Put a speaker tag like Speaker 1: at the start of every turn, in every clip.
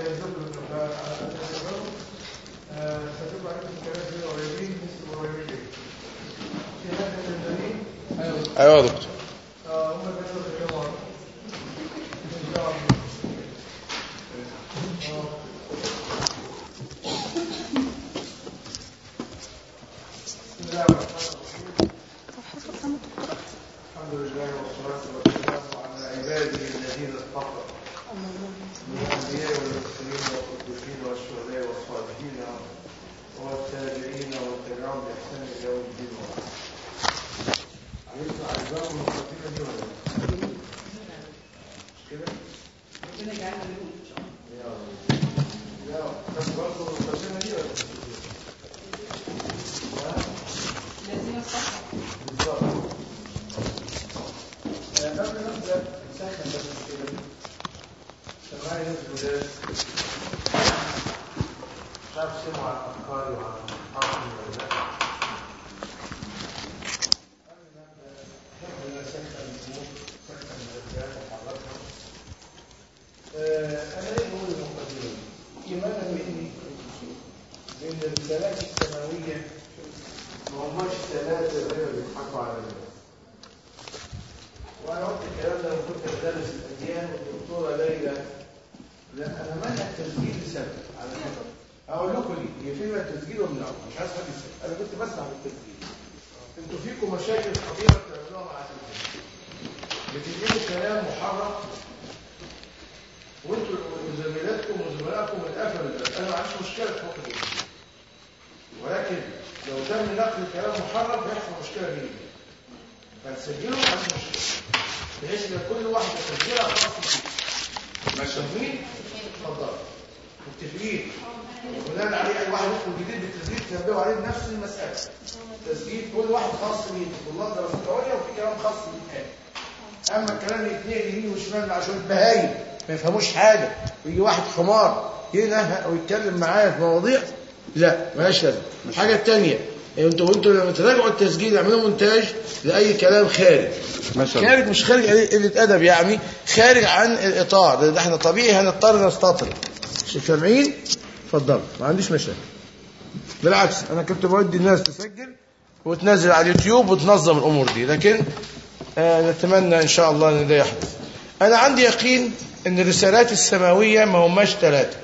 Speaker 1: ايوه يا دكتور.
Speaker 2: الحمد لله والصلاة والسلام على عباده الذين اصطفى من الأنبياء والمرسلين والقديسين والشهداء والصالحين والتابعين والتابعين بإحسان إلى يوم الدين وبعد. عليكم أعزائكم المقدمة دي ولا لا؟ مش كده؟ ربنا يجعلنا منهم إن شاء الله. يا بس برضه المقدمة دي ولا لازم الصحة بالظبط. قبل ما نبدأ نسخن بس كده سمعني ناس جداد مش عارف سمعوا عن أفكاري وعن أفكاري ولا لا. قبل ما نبدأ نحب أن نسخن الأمور نسخن الرجال وحركها. أنا ليه بقول المقدمة إيمانا مني بأن الرسالات السماوية ما هماش ثلاثة غير بيضحكوا على الناس. وأنا قلت الكلام ده لما كنت بدرس الأديان والدكتورة ليلى لا أنا منع التسجيل لسبب على فكرة. أقول لكم ليه؟ هي فيما التسجيل ومنعه مش عايز حد يسجل. أنا كنت بسمع بالتسجيل. أنتوا فيكم مشاكل خطيرة بتعملوها مع التسجيل. بتجيبوا كلام محرف وأنتوا وزميلاتكم وزملائكم اتقفلوا ده. أنا ما عنديش مشكلة في حكم التسجيل. ولكن لو تم نقل كلام محرف بيحصل مشكلة جدا. فنسجله ما عنديش مشكلة. بحيث ان كل واحد يسجلها خاص فيه. متفقين؟ اتفضل. متفقين؟ وبناء عليه اي واحد يدخل جديد بالتسجيل تنبهوا عليه بنفس المسألة. تسجيل كل واحد خاص بيه. والله دراسات عليا وفي كلام خاص بالآن. اما الكلام يتنقل يمين وشمال مع شويه بهايم ما يفهموش حاجه ويجي واحد حمار هنا ويتكلم معايا في مواضيع لا مالهاش لازمه. الحاجه الثانيه انتوا لما تراجعوا التسجيل اعملوا مونتاج لاي كلام خارج خارج مش خارج قله ادب يعني خارج عن الاطار ده احنا طبيعي هنضطر نستطرد. مش سامعين؟ اتفضلوا ما عنديش مشاكل. بالعكس انا كنت بودي الناس تسجل وتنزل على اليوتيوب وتنظم الامور دي لكن نتمنى ان شاء الله ان ده يحدث. انا عندي يقين ان الرسالات السماويه ما هماش ثلاثه.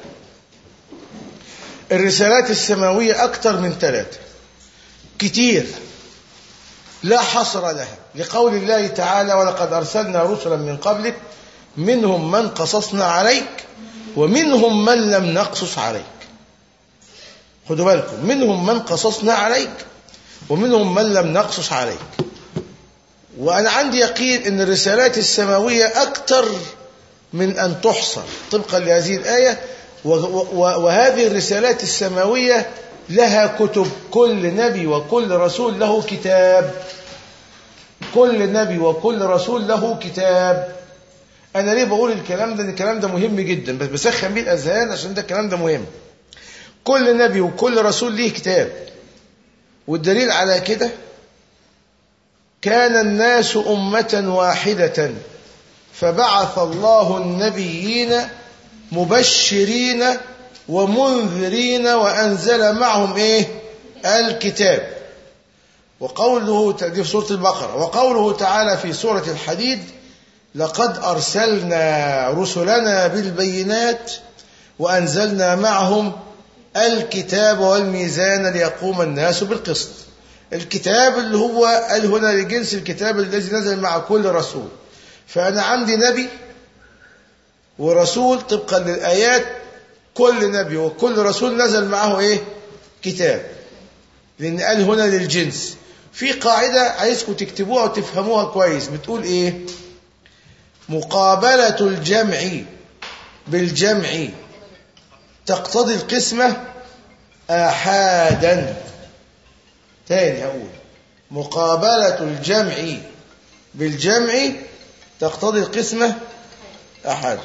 Speaker 2: الرسالات السماويه اكثر من ثلاثه كتير لا حصر لها لقول الله تعالى ولقد أرسلنا رسلا من قبلك منهم من قصصنا عليك ومنهم من لم نقصص عليك. خدوا بالكم منهم من قصصنا عليك ومنهم من لم نقصص عليك. وأنا عندي يقين أن الرسالات السماوية أكثر من أن تحصر طبقا لهذه الآية. وهذه الرسالات السماوية لها كتب. كل نبي وكل رسول له كتاب. كل نبي وكل رسول له كتاب. أنا ليه بقول الكلام ده؟ الكلام ده مهم جدا بس بسخن بيه الأذهان عشان ده الكلام ده مهم. كل نبي وكل رسول له كتاب. والدليل على كده كان الناس أمة واحدة فبعث الله النبيين مبشرين ومنذرين وأنزل معهم الكتاب. وقوله في سورة البقرة وقوله تعالى في سورة الحديد لقد أرسلنا رسلنا بالبينات وأنزلنا معهم الكتاب والميزان ليقوم الناس بالقسط. الكتاب اللي هو قال هنا لجنس الكتاب الذي نزل مع كل رسول. فأنا عندي نبي ورسول طبقا للآيات. كل نبي وكل رسول نزل معه كتاب لأن قال هنا للجنس. في قاعدة عايزكم تكتبوها وتفهموها كويس بتقول مقابلة الجمع بالجمع تقتضي القسمة آحادا. تاني هقول مقابلة الجمع بالجمع تقتضي القسمة آحادا.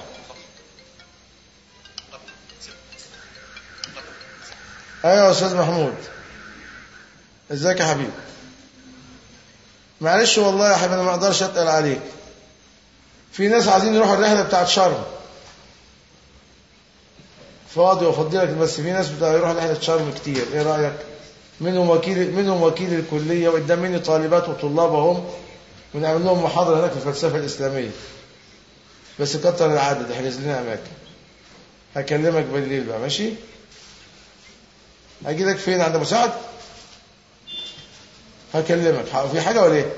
Speaker 2: ايوه يا استاذ محمود ازيك يا حبيبي؟ معلش والله يا حبيبي انا ما اقدرش اتقل عليك. في ناس عايزين يروحوا الرحله بتاعت شرم فاضي وافضلك، بس في ناس يروح رحلة شرم كتير، ايه رأيك؟ منهم وكيل الكلية، وقدام مني طالبات وطلابهم، ونعمل لهم محاضرة هناك في الفلسفة الإسلامية، بس كتر العدد، احجز لنا أماكن. هكلمك بالليل بقى، ماشي؟ هاجي لك فين؟ عند مساعد؟ هكلمك. في حاجة ولا ايه؟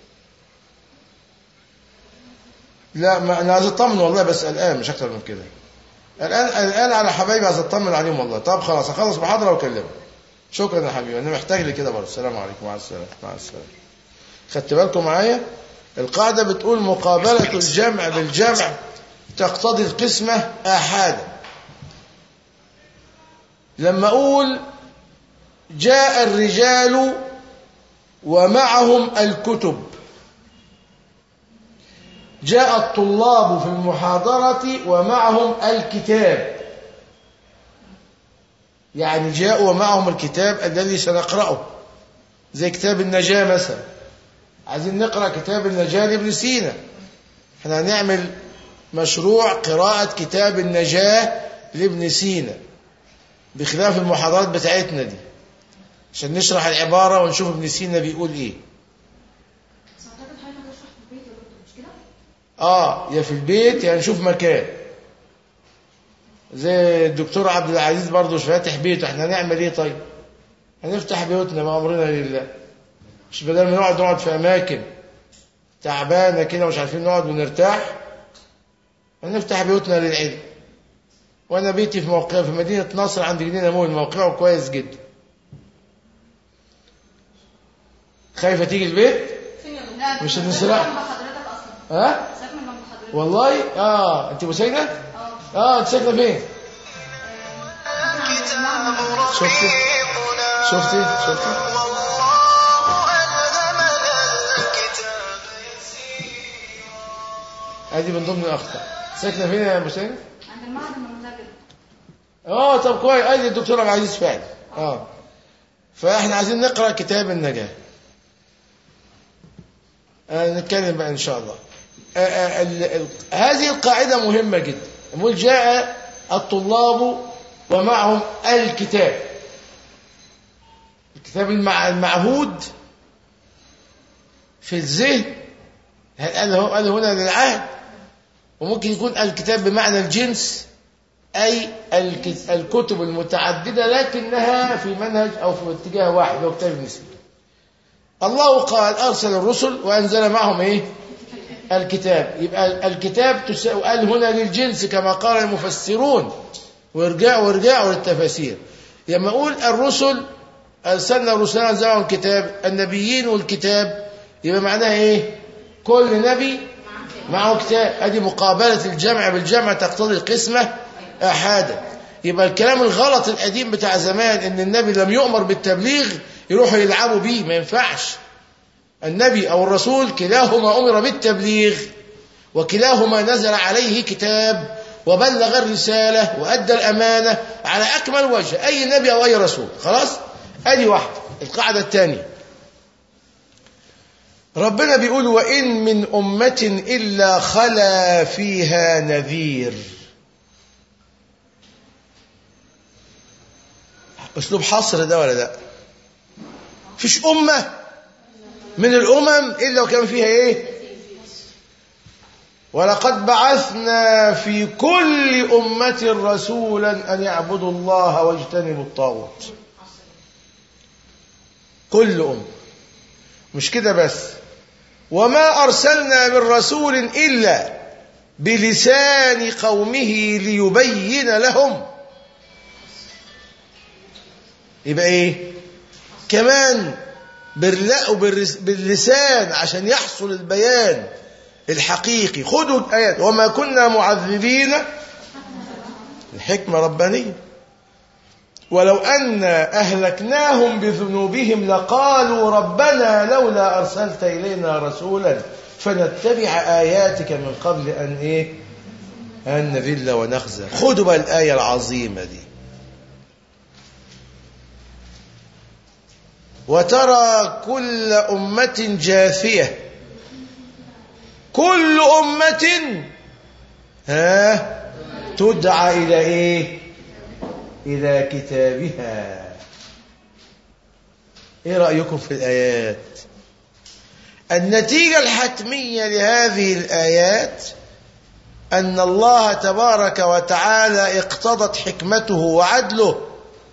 Speaker 2: لا، ما انا عايز اطمن والله، بس الان مش اكتر من كده. الان على حبايبي، عايز اطمن عليهم والله. طب خلاص، هخلص محاضرة واكلمك. شكرا يا حبيبي، انا محتاج لي كده برضه. السلام عليكم. مع السلامة. مع السلامة. خدت بالكم معايا؟ القاعدة بتقول مقابلة الجمع بالجمع تقتضي القسمة آحادا. لما أقول جاء الرجال ومعهم الكتب، جاء الطلاب في المحاضرة ومعهم الكتاب، يعني جاءوا ومعهم الكتاب الذي سنقرأه، زي كتاب النجاة مثلا. عايزين نقرأ كتاب النجاة لابن سينا، احنا هنعمل مشروع قراءة كتاب النجاة لابن سينا، بخلاف المحاضرات بتاعتنا دي، عشان نشرح العبارة ونشوف ابن سينا بيقول ايه. يا في البيت يا نشوف مكان، زي الدكتور عبد العزيز برضه مش فاتح بيته، احنا هنعمل ايه طيب؟ هنفتح بيوتنا بأمرنا لله، مش بدل ما نقعد في اماكن تعبانه كده ومش عارفين نقعد ونرتاح، هنفتح بيوتنا للعلم. وانا بيتي في مدينه نصر عند جنينه مول، موقعه كويس جدا. خايفه تيجي البيت؟ مش هنسرق والله. انت مسينه؟ انت ساكنه فين؟ شفتي ادي من ضمن الاخطاء. ساكنه فين يا مسينه؟
Speaker 3: عند المعهد المنتجب.
Speaker 2: طب كويس. ادي الدكتور عبد العزيز فعلا. فاحنا عايزين نقرا كتاب النجاة. نتكلم بقى ان شاء الله. هذه القاعده مهمه جدا. نقول جاء الطلاب ومعهم الكتاب، الكتاب المعهود في الذهن. قال هنا للعهد، وممكن يكون الكتاب بمعنى الجنس، أي الكتب المتعددة لكنها في منهج أو في اتجاه واحد، هو كتاب النساء. الله قال أرسل الرسل وأنزل معهم إيه؟ الكتاب. يبقى الكتاب قال هنا للجنس كما قال المفسرون، وارجعوا للتفاسير. لما أقول الرسل أرسلنا رسلنا أنزل معهم الكتاب، النبيين والكتاب، يبقى معناها إيه؟ كل نبي معه كتاب. ادي مقابلة الجمع بالجمع تقتضي القسمة آحادا. يبقى الكلام الغلط القديم بتاع زمان ان النبي لم يؤمر بالتبليغ يروحوا يلعبوا بيه، ما ينفعش. النبي او الرسول كلاهما امر بالتبليغ، وكلاهما نزل عليه كتاب وبلغ الرسالة وادى الامانة على اكمل وجه، اي نبي او اي رسول. خلاص، ادي واحدة. القاعدة الثانية، ربنا بيقول وإن من أمة إلا خلا فيها نذير. أسلوب حصر ده ولا لا؟ فيش أمة من الأمم إلا وكان فيها إيه؟ ولقد بعثنا في كل أمة رسولا أن يعبدوا الله واجتنبوا الطاغوت. كل أمة. مش كده بس، وما أرسلنا من رسول إلا بلسان قومه ليبين لهم. يبقى إيه؟ كمان باللسان عشان يحصل البيان الحقيقي. خذوا الآيات، وما كنا معذبين، الحكمة ربانية، ولو أن أهلكناهم بذنوبهم لقالوا ربنا لولا أرسلت إلينا رسولا فنتبع آياتك من قبل أن نذل ونخزى. خذوا بقى الآية العظيمة دي. وترى كل أمة جاثية، كل أمة تدعى إلى إيه؟ إلى كتابها. إيه رأيكم في الآيات؟ النتيجة الحتمية لهذه الآيات أن الله تبارك وتعالى اقتضت حكمته وعدله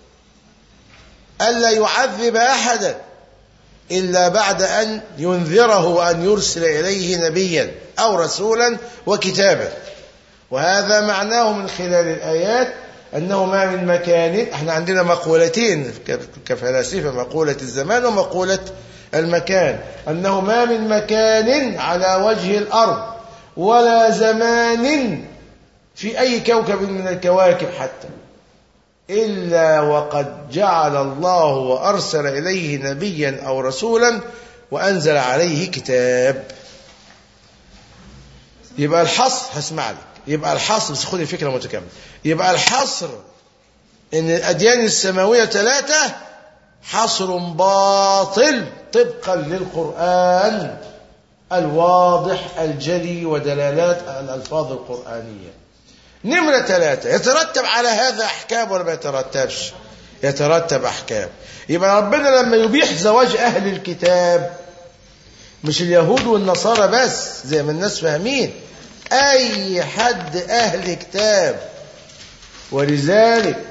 Speaker 2: ألا يعذب أحدا إلا بعد أن ينذره وأن يرسل إليه نبيا أو رسولا وكتابا. وهذا معناه من خلال الآيات أنه ما من مكان، احنا عندنا مقولتين كفلاسفة، مقولة الزمان ومقولة المكان، أنه ما من مكان على وجه الأرض ولا زمان في أي كوكب من الكواكب حتى إلا وقد جعل الله وأرسل إليه نبيا أو رسولا وأنزل عليه كتاب. يبقى الحصر، هسمع لك، يبقى الحصر، بس خذ الفكرة متكاملة، يبقى الحصر إن الأديان السماوية 3 حصر باطل طبقا للقرآن الواضح الجلي ودلالات الألفاظ القرآنية. نمرة 3، يترتب على هذا أحكام ولا ما يترتبش؟ يترتب أحكام. يبقى ربنا لما يبيح زواج أهل الكتاب، مش اليهود والنصارى بس زي ما الناس فاهمين، أي حد أهل كتاب. ولذلك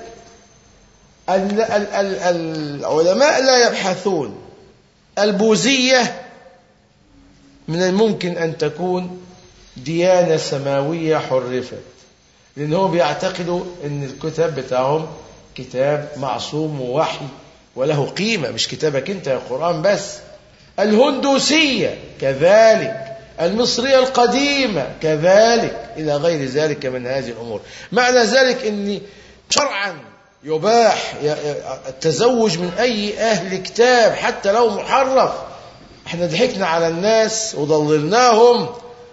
Speaker 2: العلماء لا يبحثون. البوذية من الممكن أن تكون ديانة سماوية حرفت، لأنهم بيعتقدوا أن الكتاب بتاعهم كتاب معصوم ووحي وله قيمة، مش كتابك أنت يا قرآن بس. الهندوسية كذلك، المصرية القديمة كذلك، إلى غير ذلك من هذه الأمور. معنى ذلك أن شرعا يباح التزوج من أي أهل كتاب حتى لو محرف. احنا ضحكنا على الناس وضللناهم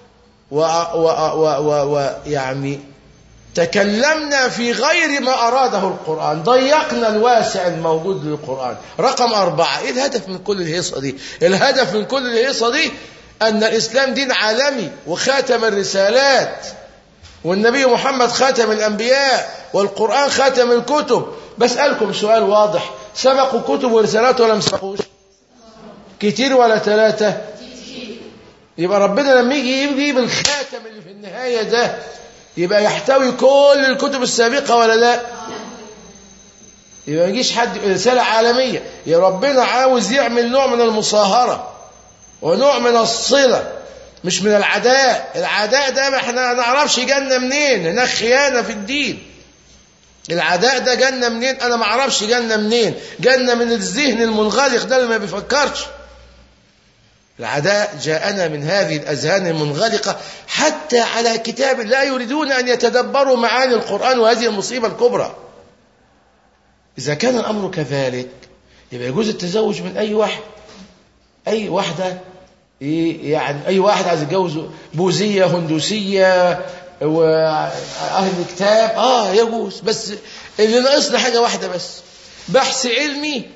Speaker 2: ويعني تكلمنا في غير ما أراده القرآن، ضيقنا الواسع الموجود للقرآن. رقم 4، إيه الهدف من كل الهيصة دي؟ الهدف من كل الهيصة دي أن الإسلام دين عالمي وخاتم الرسالات، والنبي محمد خاتم الأنبياء، والقرآن خاتم الكتب. بسألكم سؤال واضح، سبقوا كتب ورسالات ولا مسبقوش؟ كتير ولا 3؟ يبقى ربنا لما يجي يجيب الخاتم اللي في النهاية ده يبقى يحتوي كل الكتب السابقة ولا لا؟ يبقى ما يجيش حد رسالة عالمية. يا ربنا عاوز يعمل نوع من المصاهرة ونوع من الصلة، مش من العداء. العداء ده ما احنا نعرفش جنة منين، هناك خيانة في الدين. العداء ده جنة منين؟ انا ما اعرفش جنة منين. جنة من الذهن المنغلق ده اللي ما بيفكرش. العداء جاءنا من هذه الأذهان المنغلقة حتى على كتاب لا يريدون أن يتدبروا معاني القرآن، وهذه المصيبة الكبرى. إذا كان الأمر كذلك يبقى يجوز التزوج من أي واحد، أي واحدة، يعني أي واحد عايز يتجوز بوذية هندوسية وأهل كتاب، يجوز. بس اللي ناقصنا حاجة واحدة بس، بحث علمي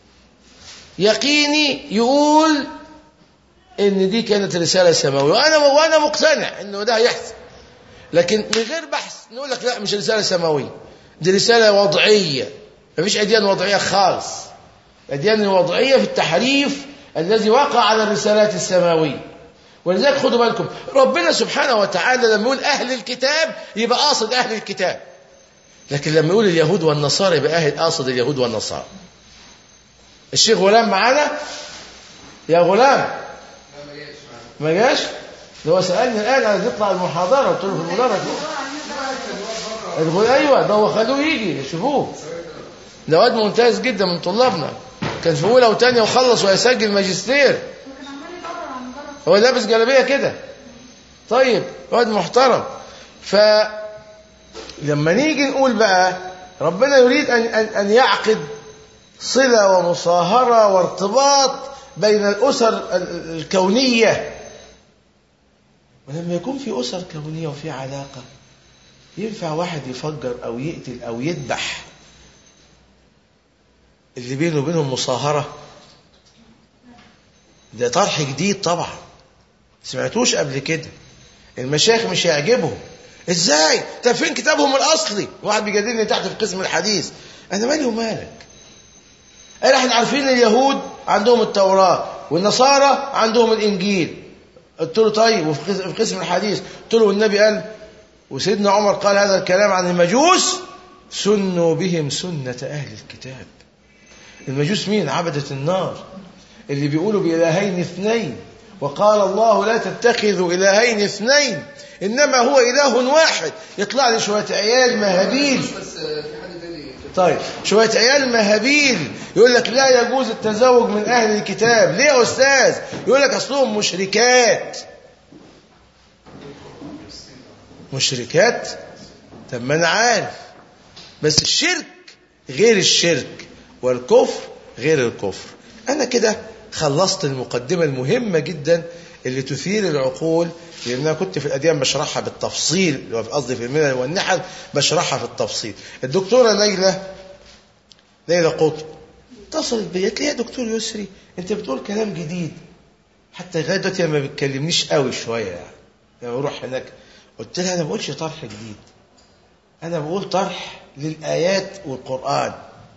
Speaker 2: يقيني يقول ان دي كانت رسالة سماوية، وانا مقتنع انه ده هيحصل. لكن من غير بحث نقول لك لا مش رسالة سماوية، دي رسالة وضعية. مفيش اديان وضعية خالص. الاديان الوضعية في التحريف الذي وقع على الرسالات السماوية. ولذلك خدوا بالكم، ربنا سبحانه وتعالى لما يقول اهل الكتاب يبقى قاصد اهل الكتاب، لكن لما يقول اليهود والنصارى يبقى قاصد اليهود والنصارى. الشيخ غلام معانا؟ يا غلام ما جاش؟ ده هو سألني الآن عايز يطلع المحاضرة، قلت له في المدرج. أيوة، ده هو خلوه يجي يشوفوه. ده واد ممتاز جدا من طلابنا، كان في أولى وثانية وخلص ويسجل ماجستير. هو لابس جلابية كده. طيب واد محترم. فلما نيجي نقول بقى ربنا يريد أن يعقد صلة ومصاهرة وارتباط بين الأسر الكونية. ولما يكون في أسر كونية وفي علاقة، ينفع واحد يفجر أو يقتل أو يذبح اللي بينه وبينهم مصاهرة؟ ده طرح جديد طبعا، سمعتوش قبل كده. المشايخ مش يعجبهم ازاي؟ طب فين كتابهم الاصلي؟ واحد بيجادلني تحت في قسم الحديث، انا مالي ومالك؟ قال احنا عارفين اليهود عندهم التوراة والنصارى عندهم الانجيل. قلت له طيب وفي قسم الحديث؟ قلت له والنبي قال وسيدنا عمر قال هذا الكلام عن المجوس، سنوا بهم سنة اهل الكتاب. المجوس مين؟ عبدة النار اللي بيقولوا بإلهين اثنين، وقال الله لا تتخذوا إلهين اثنين إنما هو إله واحد. يطلع لي شوية عيال مهابيل، طيب شوية عيال مهابيل يقول لك لا يجوز التزوج من أهل الكتاب. ليه يا أستاذ؟ يقول لك أصلهم مشركات. مشركات؟ طب ما أنا عارف، بس الشرك غير الشرك والكفر غير الكفر. أنا كده خلصت المقدمة المهمة جدا اللي تثير العقول، لأن أنا كنت في الأديان بشرحها بالتفصيل، قصدي في الملل والنحل بشرحها في التفصيل. الدكتورة ليلى قطب اتصلت بي قالت لي يا دكتور يسري أنت بتقول كلام جديد، حتى لغاية دلوقتي ما بتكلمنيش قوي شوية يعني لما بروح هناك. قلت لها أنا ما بقولش طرح جديد، أنا بقول طرح للآيات والقرآن.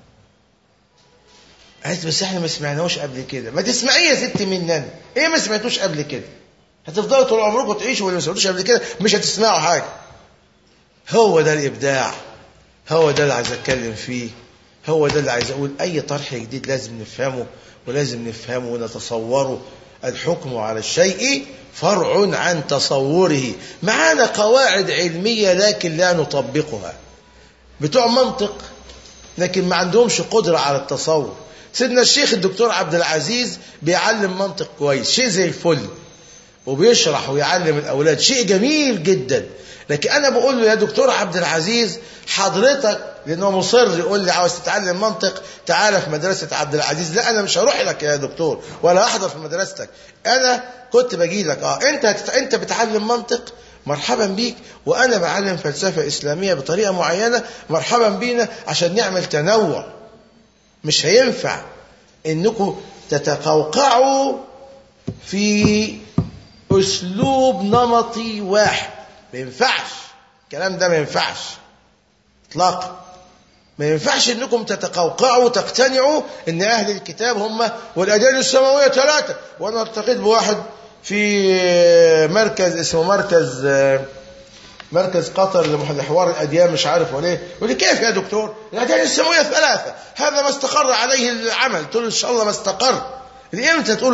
Speaker 2: قالت بس احنا ما سمعناهوش قبل كده. ما تسمعيه يا ستي مننا، ايه ما سمعتوش قبل كده؟ هتفضلوا طول عمركم تعيشوا واللي ما سمعتوش قبل كده مش هتسمعوا حاجه. هو ده الابداع، هو ده اللي عايز اتكلم فيه، هو ده اللي عايز اقول. اي طرح جديد لازم نفهمه ولازم نفهمه ونتصوره. الحكم على الشيء فرع عن تصوره. معانا قواعد علميه لكن لا نطبقها. بتوع منطق لكن ما عندهمش قدره على التصور. سيدنا الشيخ الدكتور عبد العزيز بيعلم منطق كويس، شيء زي الفل، وبيشرح ويعلم الأولاد، شيء جميل جدا. لكن أنا بقول له يا دكتور عبد العزيز حضرتك، لأنه مصر يقول لي عاوز تتعلم منطق تعالى في مدرسة عبد العزيز. لا أنا مش هروح لك يا دكتور ولا أحضر في مدرستك، أنا كنت باجي لك. أنت بتعلم منطق مرحبا بيك، وأنا بعلم فلسفة إسلامية بطريقة معينة مرحبا بينا عشان نعمل تنوع. مش هينفع انكم تتقوقعوا في اسلوب نمطي واحد، ما ينفعش الكلام ده، ما ينفعش اطلاقا. ما ينفعش انكم تتقوقعوا وتقتنعوا ان اهل الكتاب هم والاديان السماويه 3. وانا التقيت بواحد في مركز اسمه مركز قطر لحوار الأديان مش عارف وليه، يقول لي كيف يا دكتور الأديان السماوية 3 هذا ما استقر عليه العمل. قلت له إن شاء الله ما استقر. إمتى تقول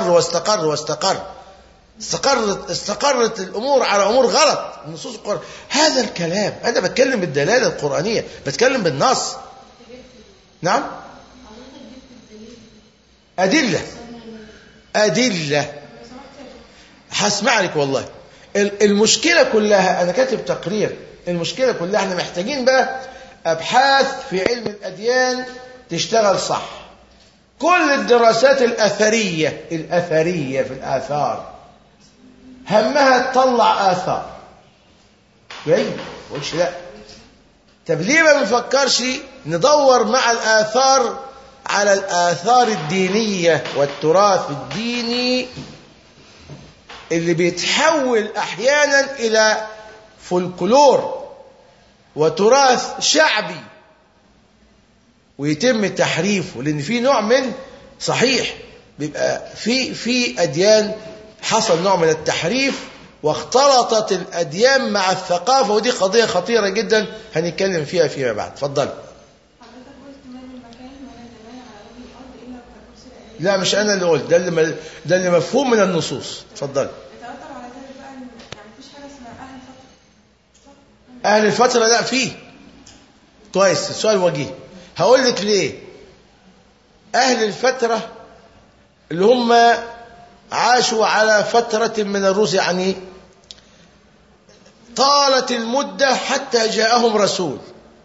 Speaker 2: استقرت الأمور على أمور غلط. النصوص القرآن هذا الكلام، أنا بتكلم بالدلالة القرآنية، بتكلم بالنص. نعم أدلة هسمع لك والله. المشكلة كلها أنا كاتب تقرير، المشكلة كلها احنا محتاجين بقى أبحاث في علم الأديان تشتغل صح. كل الدراسات الأثرية في الآثار همها تطلع آثار. جيد قولش لا. طب ليه ما بنفكرش ندور مع الآثار على الآثار الدينية والتراث الديني اللي بيتحول أحيانا إلى فولكلور وتراث شعبي ويتم تحريفه. لأن في نوع من صحيح بيبقى في أديان حصل نوع من التحريف واختلطت الأديان مع الثقافة، ودي قضية خطيرة جدا هنتكلم فيها فيما بعد. اتفضل. لا مش أنا اللي قلت، ده اللي مفهوم من النصوص. اتفضل.
Speaker 3: يترتب على ذلك بقى ان يعني مفيش حاجه اسمها
Speaker 2: أهل الفترة. لا فيه. كويس، السؤال وجيه. هقول لك ليه. أهل الفترة اللي هم عاشوا على فترة من الرسل، يعني طالت المدة حتى جاءهم رسول.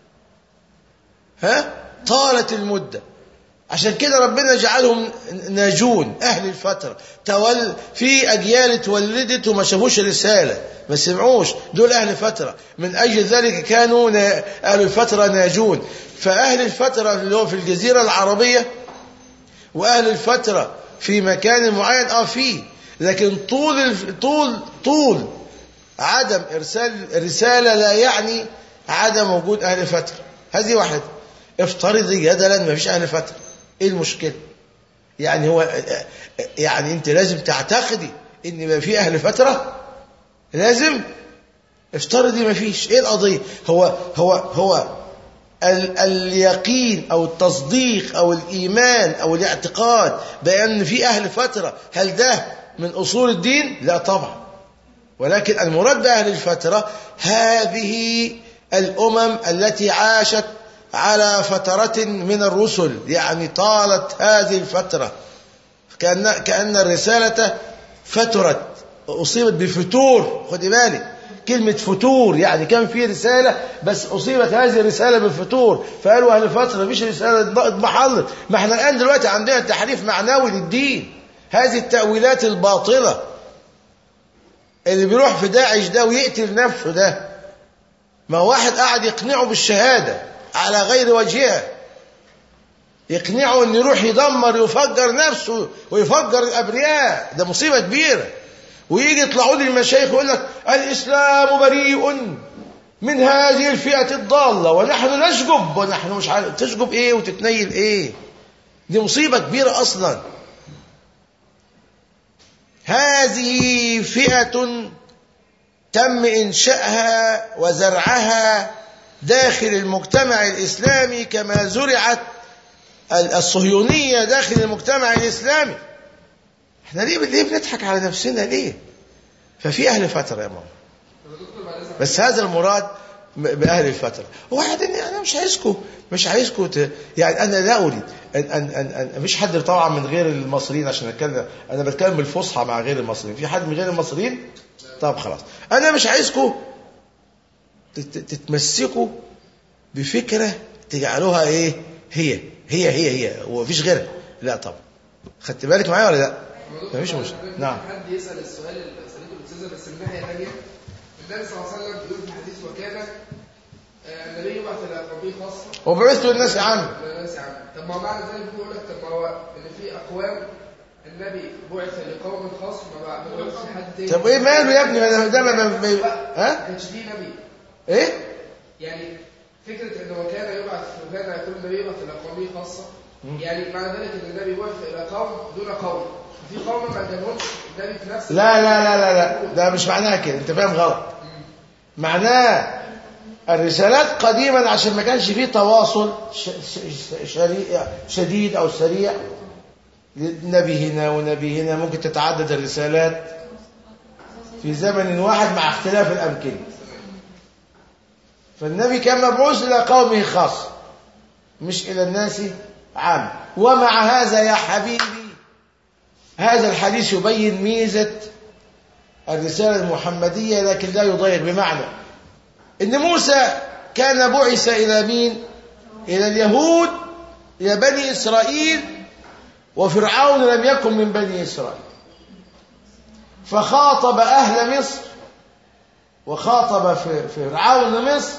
Speaker 2: طالت المدة، عشان كده ربنا جعلهم ناجون. أهل الفترة في أجيال اتولدت وما شافوش رسالة، ما سمعوش، دول أهل فترة. من أجل ذلك كانوا أهل الفترة ناجون. فأهل الفترة اللي هو في الجزيرة العربية وأهل الفترة في مكان معين فيه، لكن طول عدم إرسال الرسالة لا يعني عدم وجود أهل فترة. هذه واحدة. افترضي جدلا ما فيش أهل فترة، إيه المشكلة؟ يعني هو يعني أنت لازم تعتقدي إن ما في أهل فترة؟ لازم افترضي ما فيش، إيه القضية؟ هو اليقين أو التصديق أو الإيمان أو الاعتقاد بأن في أهل فترة، هل ده من أصول الدين؟ لا طبعا. ولكن المراد بأهل الفترة هذه الأمم التي عاشت على فترة من الرسل، يعني طالت هذه الفترة، كأن الرسالة فترت، أصيبت بفتور. خدي بالك كلمة فتور، يعني كان في رسالة بس أصيبت هذه الرسالة بفتور، فقالوا أهل الفترة مفيش رسالة اتمحلت. ما احنا الآن دلوقتي عندنا تحريف معنوي للدين، هذه التأويلات الباطلة. اللي بيروح في داعش ده ويقتل نفسه ده، ما واحد قاعد يقنعه بالشهادة على غير وجهها، يقنعه أن يروح يدمر يفجر نفسه ويفجر الأبرياء، ده مصيبة كبيرة. ويجي يطلعوا لي المشايخ يقول لك الإسلام بريء من هذه الفئة الضالة ونحن نشجب، ونحن مش عارف تشجب إيه وتتنيل إيه، دي مصيبة كبيرة أصلا. هذه فئة تم إنشائها وزرعها داخل المجتمع الإسلامي كما زرعت الصهيونية داخل المجتمع الإسلامي. احنا ليه بنضحك على نفسنا ليه؟ ففي أهل فترة يا ماما، بس هذا المراد بأهل الفترة. وبعدين أنا مش عايزكم يعني أنا لا أريد أن مش حد طبعا من غير المصريين عشان أتكلم، أنا بتكلم بالفصحى مع غير المصريين. في حد من غير المصريين؟ طب خلاص، أنا مش عايزكم تتمسكوا بفكرة تجعلوها إيه هي ومفيش غيرها. لا طبعا، خدت بالك معايا ولا لا؟ مفيش مشكلة. نعم.
Speaker 1: حد يسأل السؤال اللي سألته الأستاذة بس من ناحية ثانية. النبي صلى الله عليه وسلم بيقول في الحديث وكان النبي يبعث إلى قومه خاصة
Speaker 2: وبعثت للناس عامة.
Speaker 1: طب ما معنى ذلك بيقول لك طب ما هو إن في أقوام النبي بعث لقوم خاص ما بعث لحد تاني.
Speaker 2: طب إيه ماله يا ابني؟ ده
Speaker 1: ما كانش فيه نبي.
Speaker 2: إيه؟
Speaker 1: يعني فكرة إنه وكان يكون النبي يبعث إلى قومه خاصة، يعني معنى ذلك إن النبي بعث إلى قوم دون قوم، في قوم ما جابهمش النبي في نفسه.
Speaker 2: لا ده مش معناها كده، أنت فاهم غلط. معناه الرسالات قديما عشان ما كانش فيه تواصل شديد أو سريع، نبي هنا ونبي هنا، ممكن تتعدد الرسالات في زمن واحد مع اختلاف الأمكنة. فالنبي كان مبعوث إلى قومه خاص مش إلى الناس عام. ومع هذا يا حبيبي هذا الحديث يبين ميزة الرسالة المحمدية، لكن لا يضيق، بمعنى إن موسى كان بعث إلى مين؟ إلى اليهود، إلى بني إسرائيل، وفرعون لم يكن من بني إسرائيل، فخاطب أهل مصر وخاطب فرعون مصر.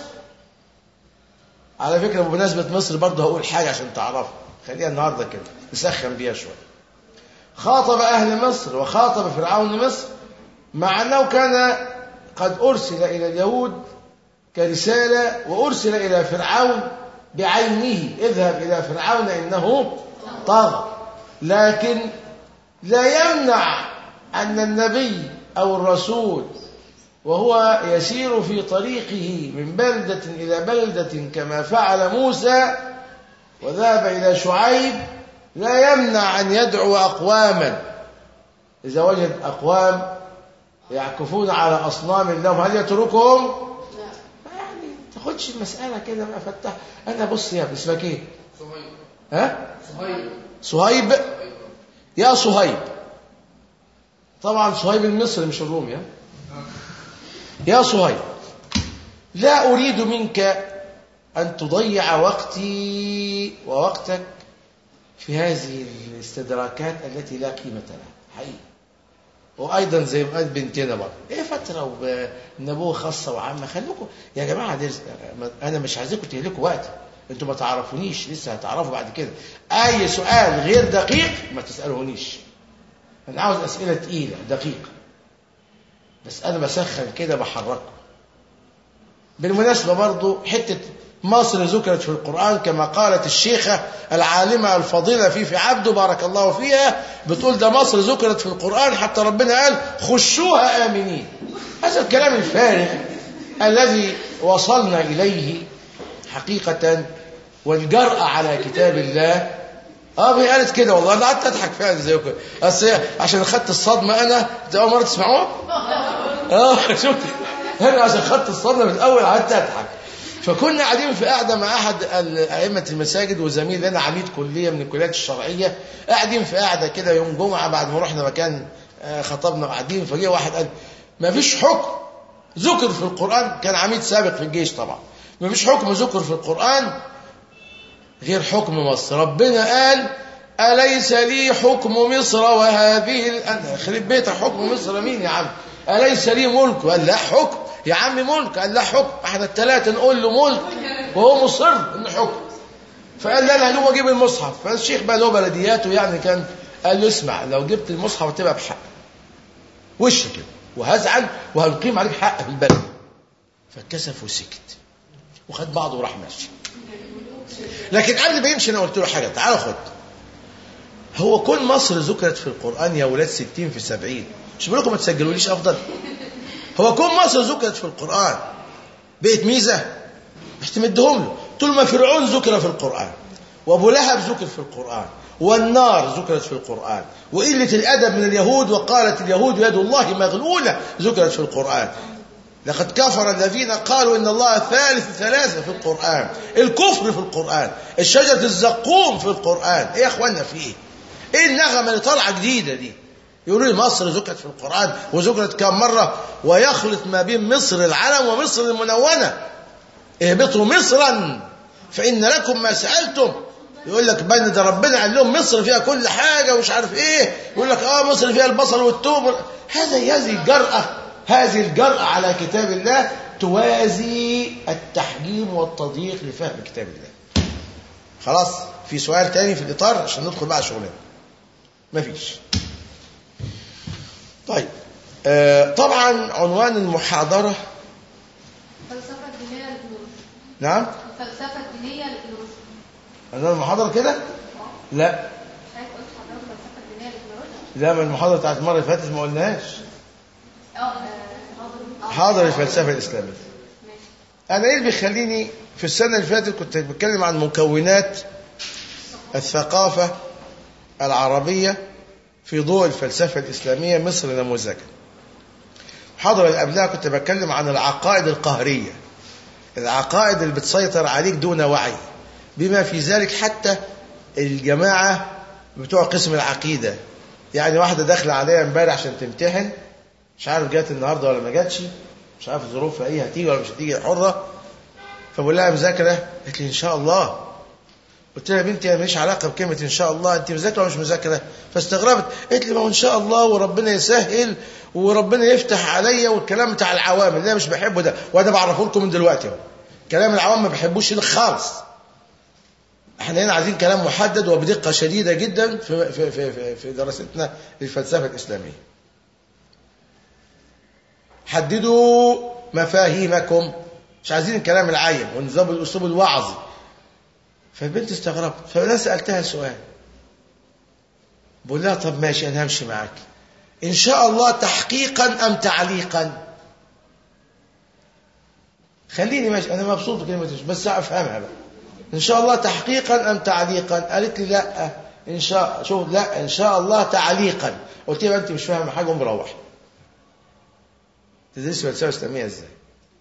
Speaker 2: على فكرة بمناسبة مصر برضه هقول حاجة عشان تعرفها، خليها النهاردة كده نسخن بيها شوية. خاطب أهل مصر وخاطب فرعون مصر، مع أنه كان قد أرسل إلى اليهود كرسالة وأرسل إلى فرعون بعينه، اذهب إلى فرعون إنه طغى. لكن لا يمنع أن النبي أو الرسول وهو يسير في طريقه من بلدة إلى بلدة كما فعل موسى وذهب إلى شعيب، لا يمنع أن يدعو أقواما إذا وجد أقوام يعكفون على أصنام لهم هل يتركهم؟ يعني تاخدش المسألة كده ما فتح. أنا بص يا ابن اسمك إيه؟
Speaker 1: صهيب.
Speaker 2: ها؟
Speaker 1: صهيب.
Speaker 2: يا صهيب، طبعا صهيب المصري مش الرومي. يا صهيب، لا أريد منك أن تضيع وقتي ووقتك في هذه الاستدراكات التي لا قيمة لها حقيقة. وأيضا زي ما قال بنتنا برضه إيه فترة والنبوة خاصة وعامة، خلوكم يا جماعة أنا مش عايزكم تهلكوا وقتي، أنتوا ما تعرفونيش لسه، هتعرفوا بعد كده. أي سؤال غير دقيق ما تسألونيش، أنا عاوز أسئلة تقيلة دقيقة. بس أنا بسخن كده بحركه. بالمناسبة برضو حتة مصر ذكرت في القرآن كما قالت الشيخة العالمة الفضيلة في عبده بارك الله فيها، بتقول ده مصر ذكرت في القرآن حتى ربنا قال خشوها آمنين. هذا الكلام الفارغ الذي وصلنا إليه حقيقة، والجرأة على كتاب الله. هي قالت كده والله، انا قعدت اضحك فعلا زي كده، اصل عشان خدت الصدمه. انا اول مره تسمعوها شفت، انا عشان خدت الصدمه من الاول قعدت اضحك. فكنا قاعدين في قاعده مع احد ائمه المساجد وزميل لنا عميد كليه من الكليات الشرعيه، قاعدين في قاعده كده يوم جمعه بعد ما رحنا مكان خطبنا قاعدين، فجاء واحد قال ما فيش حكم ذكر في القران، كان عميد سابق في الجيش طبعا، ما فيش حكم ذكر في القران غير حكم مصر. ربنا قال أليس لي حكم مصر وهذه خرب بيتك، حكم مصر مين يا عم؟ أليس لي ملك؟ قال لا حكم يا عم ملك. قال لا حكم، احنا الثلاثة نقول له ملك وهو مصر انه حكم. فقال لا انا هجوم واجيب المصحف. فالشيخ بقى له بلدياته يعني كان قال له اسمع، لو جبت المصحف تبقى بحق وش كده وهزعل وهنقيم عليك حق في البلد. فاتكسف وسكت وخد بعضه وراح ماشي. لكن قبل ما يمشي انا قلت له حاجه، تعال خد. هو كل مصر ذكرت في القران يا ولاد 60 في 70، مش بقول لكم ما تسجلوليش افضل؟ هو كل مصر ذكرت في القران بقت ميزه؟ مش تمدهم له. طول ما فرعون ذكر في القران، وابو لهب ذكر في القران، والنار ذكرت في القران، وقله الادب من اليهود وقالت اليهود يد الله مغلوله ذكرت في القران. لقد كفر الذين قالوا إن الله ثالث ثلاثة في القرآن، الكفر في القرآن، الشجرة الزقوم في القرآن. إيه يا أخوانا في إيه؟ إيه النغمة اللي طالعة جديدة دي؟ يقولوا لي مصر ذكرت في القرآن وذكرت كم مرة، ويخلط ما بين مصر العلم ومصر المنونة. اهبطوا مصرا فإن لكم ما سألتم. يقول لك بين ده ربنا قال لهم مصر فيها كل حاجة ومش عارف إيه، يقول لك مصر فيها البصل والثوم. هذه الجرأة على كتاب الله توازي التحجيم والتضييق لفهم كتاب الله. خلاص، في سؤال تاني في الإطار عشان ندخل بقى شغلنا؟ مفيش. طيب طبعا عنوان المحاضرة
Speaker 4: الفلسفة الدينية لابن رشد.
Speaker 2: نعم،
Speaker 4: الفلسفة الدينية لابن رشد.
Speaker 2: عنوان المحاضرة كده؟ لا
Speaker 4: مش عارف قلت حضرتك الفلسفة الدينية لابن رشد؟
Speaker 2: لا، من المحاضرة بتاعت المرة اللي فاتت ما قلناهاش. حاضر الفلسفة الإسلامية. أنا إيه اللي بيخليني في السنة اللي فاتت كنت بتكلم عن مكونات الثقافة العربية في ضوء الفلسفة الإسلامية مصر نموذجا. المحاضرة اللي قبلها كنت بتكلم عن العقائد القهرية، العقائد اللي بتسيطر عليك دون وعي، بما في ذلك حتى الجماعة بتوع قسم العقيدة. يعني واحدة داخلة عليها امبارح عشان تمتحن، مش عارف جات النهارده ولا ما جاتش، مش عارف ظروفها ايه، هتيجي ولا مش هتيجي، حره. فبقول لها مذاكره؟ قالت لي ان شاء الله. قلت لها يا بنتي انا ماليش علاقه بكلمه ان شاء الله، انت مذاكره ولا مش مذاكره؟ فاستغربت، قالت لي ما هو ان شاء الله وربنا يسهل وربنا يفتح عليا، والكلام بتاع العوام اللي انا مش بحبه ده، وانا بعرفه لكم من دلوقتي اهو. كلام العوام ما بحبوش خالص. احنا هنا عايزين كلام محدد وبدقه شديده جدا في دراستنا للفلسفه الاسلاميه. حددوا مفاهيمكم، مش عايزين الكلام العام ونظام الاسلوب الوعظي. فالبنت استغربت، فانا سالتها سؤال، بقول لها طب ماشي انا همشي معاك، ان شاء الله تحقيقا ام تعليقا؟ خليني ماشي، انا مبسوط بكلمه بس افهمها بقى. ان شاء الله تحقيقا ام تعليقا؟ قالت لي لا ان شاء، شوف، لا ان شاء الله تعليقا. قلت لها انت مش فاهمه حاجه ومروح. تدرسي فلسفه اسلاميه ازاي؟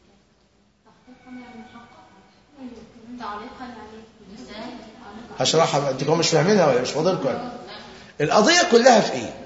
Speaker 2: هشرحها بقى، انتوا مش فاهمينها ولا مش فاضلكم؟ القضيه كلها في ايه؟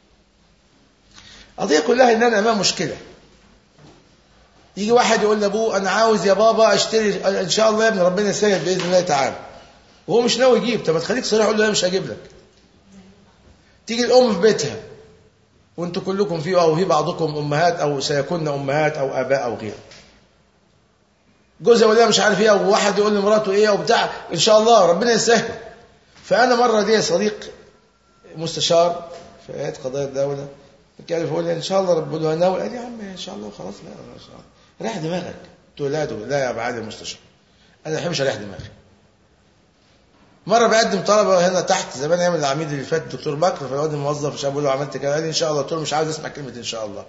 Speaker 2: القضيه كلها ان انا امام مشكله. يجي واحد يقول لابوه انا عاوز يا بابا اشتري، ان شاء الله يا ابني ربنا يسهل باذن الله تعالى، وهو مش ناوي يجيب. طب ما تخليك صريح، قول له لا مش هجيب لك. تيجي الام في بيتها وانتوا كلكم فيه او في بعضكم امهات او سيكون امهات او اباء او غيره، جوزها ولا مش عارف ايه، او واحد يقول لمراته ايه او بتاع، ان شاء الله ربنا يسهل. فانا مره ليا صديق مستشار في هيئه قضايا الدوله، كان يقول لي ان شاء الله رب له ناوي. قال لي يا عم ان شاء الله خلاص، لا ان شاء الله ريح دماغك. قلت له لا يا ابو عادل المستشار، انا ما بحبش اريح دماغي. مره بقدم طلبه هنا تحت زمان ايام العميد اللي فات الدكتور بكر، فالواد الموظف شاب بيقول له عملت كده، قال لي ان شاء الله. قلت له مش عاوز اسمع كلمه ان شاء الله.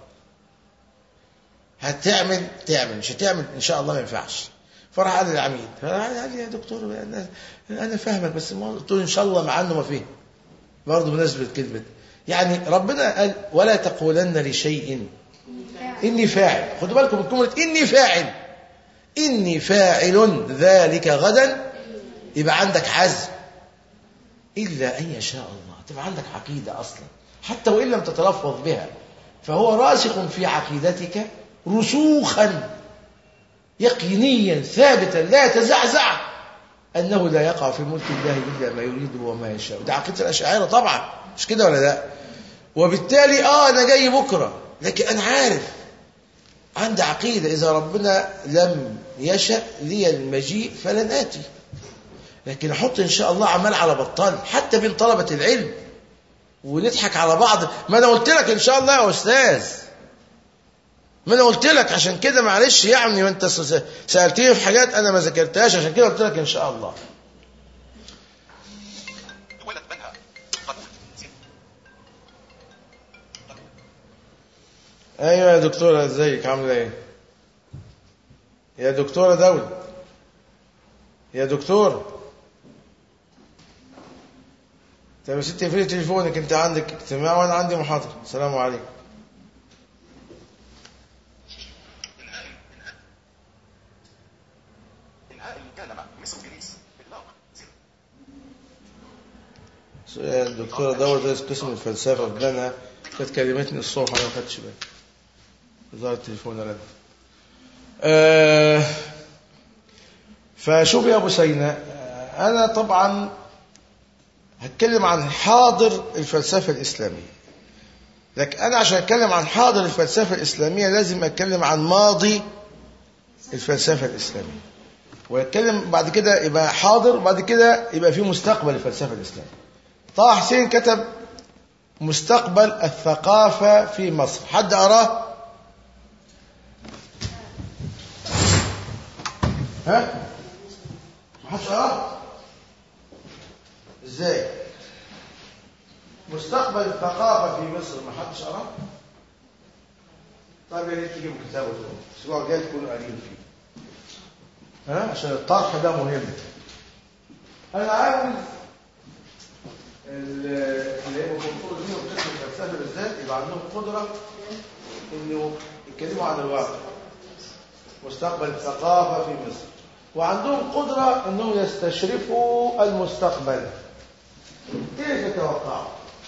Speaker 2: هتعمل تعمل، مش هتعمل ان شاء الله ما ينفعش. فراح قال للعميد، قال لي يا دكتور انا فاهمك، بس قلت له ان شاء الله مع انه ما فيه. برضه بمناسبه كلمه يعني ربنا قال ولا تقولن لشيء اني فاعل. خدوا بالكم من كلمه اني فاعل ذلك غدا. يبقى عندك عزم، الا ان يشاء الله. تبقى عندك عقيده اصلا حتى وان لم تتلفظ بها، فهو راسخ في عقيدتك رسوخا يقينيا ثابتا لا يتزعزع انه لا يقع في ملك الله الا ما يريد وما يشاء. ده عقيده الاشاعره طبعا، مش كده ولا لا؟ وبالتالي انا جاي بكره، لكن انا عارف عندي عقيده اذا ربنا لم يشأ لي المجيء فلن اتي. لكن احط ان شاء الله عمال على بطال حتى بين طلبه العلم ونضحك على بعض. ما انا قلت لك ان شاء الله يا استاذ، ما انا قلت لك. عشان كده معلش يعني، وانت سالتني في حاجات انا ما ذاكرتهاش، عشان كده قلت لك ان شاء الله. ايوه يا دكتوره، ازيك عامله ايه؟ يا دكتوره دولة، يا دكتور. طب يا ستي اقفلي تليفونك، انت عندك اجتماع وانا عندي محاضره. السلام عليكم. الدكتوره دولة رئيس قسم الفلسفه في جنها كانت كلمتني الصبح انا ما خدتش بالي. وزاره التليفون رد. فشوف يا ابو سينا، انا طبعا هتكلم عن حاضر الفلسفه الاسلاميه، لكن انا عشان اتكلم عن حاضر الفلسفه الاسلاميه لازم اتكلم عن ماضي الفلسفه الاسلاميه، واتكلم بعد كده يبقى حاضر، وبعد كده يبقى في مستقبل الفلسفه الاسلاميه. طه حسين كتب مستقبل الثقافه في مصر، حد قراه؟ ها؟ ما حدش قراه؟ ازاي؟ مستقبل الثقافه في مصر ما حدش قراه؟ طيب يا ريت تجيبوا كتابه الاسبوع الجاي تكونوا قاريين فيه. عشان الطرح ده مهم. انا عاوز اللي هيبقوا بيقولوا دي وقسم الفلسفه بالذات يبقى عندهم قدره انه يتكلموا عن الواقع، مستقبل الثقافه في مصر، وعندهم قدره انهم يستشرفوا المستقبل. كيف تتوقعوا؟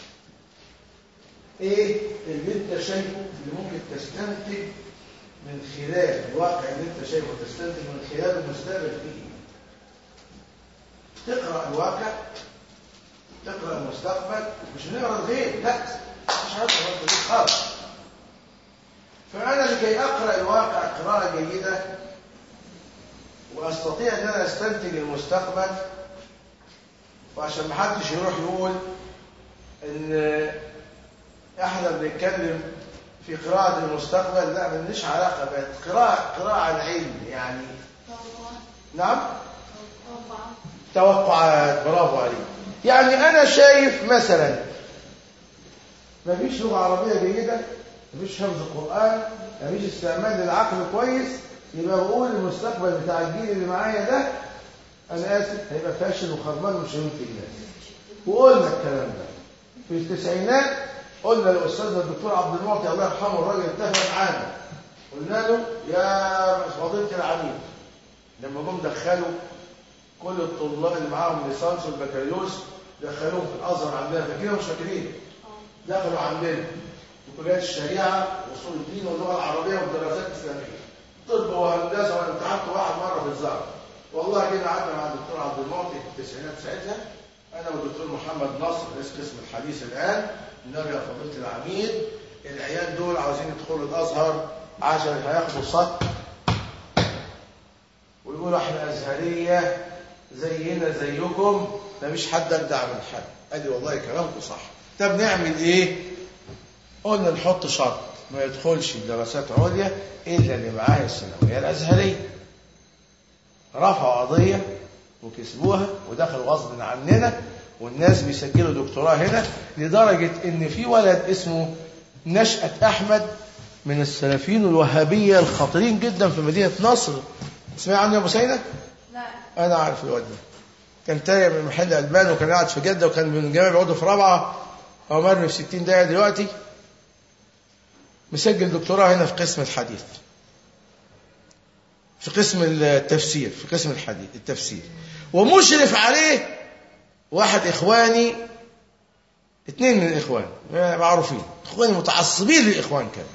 Speaker 2: ايه اللي انت شايفه اللي ممكن تستنتج من خلال الواقع اللي انت شايفه، تستنتج من خلال المستقبل فيه؟ تقرا الواقع، تقرا المستقبل، مش نقرا الغيب، لا مش عارف الغيب خالص. فانا لكي اقرا الواقع قراءه جيده واستطيع ان انا استنتج المستقبل، وعشان ما حدش يروح يقول ان احنا بنتكلم في قراءة المستقبل، لا مالناش علاقة بقى. قراءة عن علم يعني. نعم؟ توقعات. برافو عليك. يعني أنا شايف مثلا مفيش لغة عربية جيدة، مفيش حفظ القرآن، مفيش استعمال للعقل كويس، يبقى بقول المستقبل بتاع الجيل اللي معايا ده أنا آسف هيبقى فاشل وخربان ومش هينتج ناس. وقلنا الكلام ده في التسعينات. قلنا لأستاذنا الدكتور عبد المعطي الله يرحمه، الراجل اتفق معانا، قلنا له يا فضيلة العميد لما جم دخلوا كل الطلاب اللي معاهم ليسانس والبكالوريوس دخلوهم في الازهر عندنا، فاكرين مش فاكرين؟ دخلوا عندنا في كليات الشريعه واصول الدين واللغه العربيه والدراسات الاسلاميه، طب وهندسه. وانا امتحنت واحد مره في الزهر، والله جينا قعدنا مع الدكتور عبد المعطي في التسعينات ساعتها، انا والدكتور محمد نصر رئيس قسم الحديث الان. النبي يا فضيله العميد العيال دول عاوزين يدخلوا الازهر عشان هياخدوا صك ويقولوا احنا ازهريه زينا زيكم، مفيش حد ابدع من حد. قال لي والله كلامكم صح. طب نعمل ايه؟ قلنا نحط شرط ما يدخلش دراسات عليا إلا اللي معاه الثانوية الأزهرية. رفعوا قضية وكسبوها ودخلوا غصب عننا، والناس بيسجلوا دكتوراه هنا، لدرجة إن في ولد اسمه نشأة أحمد من السلفيين الوهابية الخطيرين جدا في مدينة نصر. اسمعي عنه يا أبو سينة؟
Speaker 4: لا.
Speaker 2: أنا عارف الواد ده. كان تايب من محل ألبان وكان قاعد في جدة وكان من جامع العضو في رابعة، هو مرمي في 60 دقيقة دلوقتي. مسجل دكتوراه هنا في قسم الحديث، في قسم التفسير، في قسم الحديث التفسير، ومشرف عليه واحد إخواني، 2 من الإخوان معروفين، إخواني متعصبين للإخوان كانوا.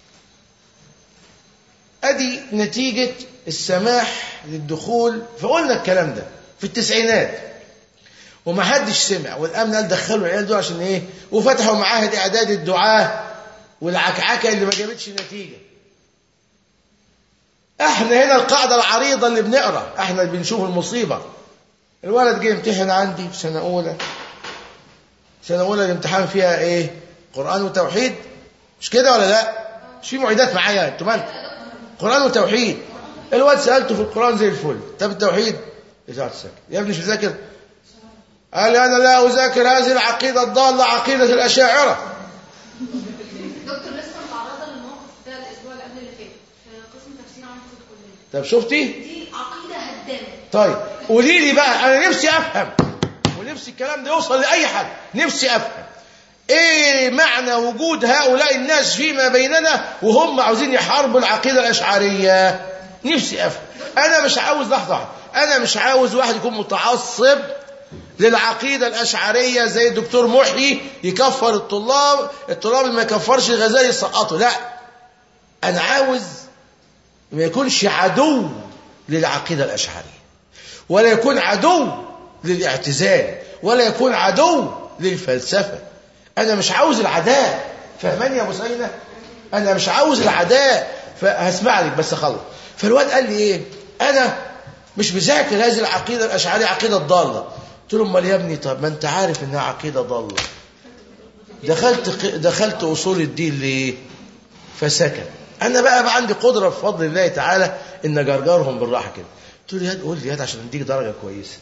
Speaker 2: أدي نتيجة السماح للدخول. فقلنا الكلام ده في التسعينات وما حدش سمع، والأمن قال دخلوا العيال دول عشان إيه، وفتحوا معاهد إعداد الدعاة والعكعكة اللي ما جابتش نتيجة. احنا هنا القاعدة العريضة اللي بنقرأ، احنا اللي بنشوف المصيبة. الولد جه يمتحن عندي في سنة أولى، سنة أولى الامتحان فيها إيه؟ قرآن وتوحيد، مش كده ولا لا؟ مش في معيدات معايا انتوا مالكم؟ قرآن وتوحيد. الواد سألته في القرآن زي الفل، طب التوحيد إذاعة السكر يا ابني مش بذاكر؟ قال أنا لا أذاكر هذه العقيدة الضالة، عقيدة الأشاعرة.
Speaker 4: دكتور لسه متعرضة للموقف ده الأسبوع اللي قبل اللي فات في قسم تفسير عام في الكلية.
Speaker 2: طب شفتي؟
Speaker 4: دي عقيدة هدامة.
Speaker 2: طيب قولي لي بقى، أنا نفسي أفهم ونفسي الكلام ده يوصل لأي حد، نفسي أفهم إيه معنى وجود هؤلاء الناس فيما بيننا وهم عاوزين يحاربوا العقيدة الأشعرية. نفسي أفهم. أنا مش عاوز، لحظة، أنا مش عاوز واحد يكون متعصب للعقيدة الأشعرية زي الدكتور محيي يكفر الطلاب اللي ما يكفرش الغزالي يسقطه. لا، أنا عاوز ما يكونش عدو للعقيدة الأشعرية، ولا يكون عدو للاعتزال، ولا يكون عدو للفلسفة. أنا مش عاوز العداء، فهماني يا أبو سينة؟ أنا مش عاوز العداء. فهسمع لك بس أخلص. فالواد قال لي إيه؟ أنا مش بذاكر هذه العقيدة الأشعرية، عقيدة ضالة. قلت له أمال يا ابني، طب ما أنت عارف إنها عقيدة ضالة، دخلت أصول الدين ليه؟ فسكت. أنا بقى عندي قدرة بفضل الله تعالى إن أجرجرهم بالراحة كده. قلت له ياد قول لي ياد عشان أديك درجة كويسة.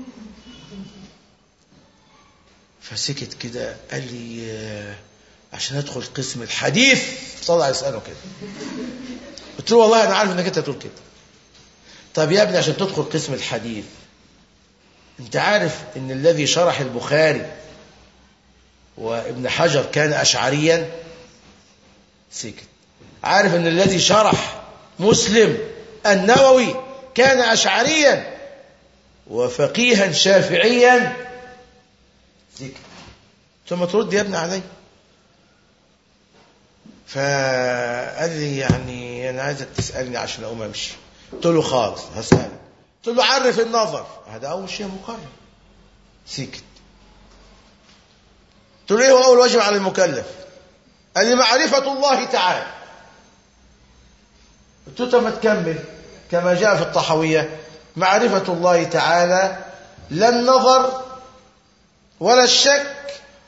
Speaker 2: فسكت كده، قال لي عشان أدخل قسم الحديث. طلع يسأله كده. قلت له والله أنا عارف إنك أنت تقول كده. طب يا ابني عشان تدخل قسم الحديث، أنت عارف إن الذي شرح البخاري وابن حجر كان أشعريا؟ سكت. عارف إن الذي شرح مسلم النووي كان أشعريا وفقيها شافعيا؟ سكت. ثم ترد يا ابني علي. فقال لي يعني أنا عايزك تسألني عشان أقوم أمشي. قلت له خالص هسألك. قلت له عرف النظر، هذا أول شيء مقرر. سكت. قلت له إيه هو أول واجب على المكلف؟ قال لي معرفة الله تعالى. قلت له طب ما تكمل كما جاء في الطحاوية، معرفة الله تعالى لا النظر ولا الشك.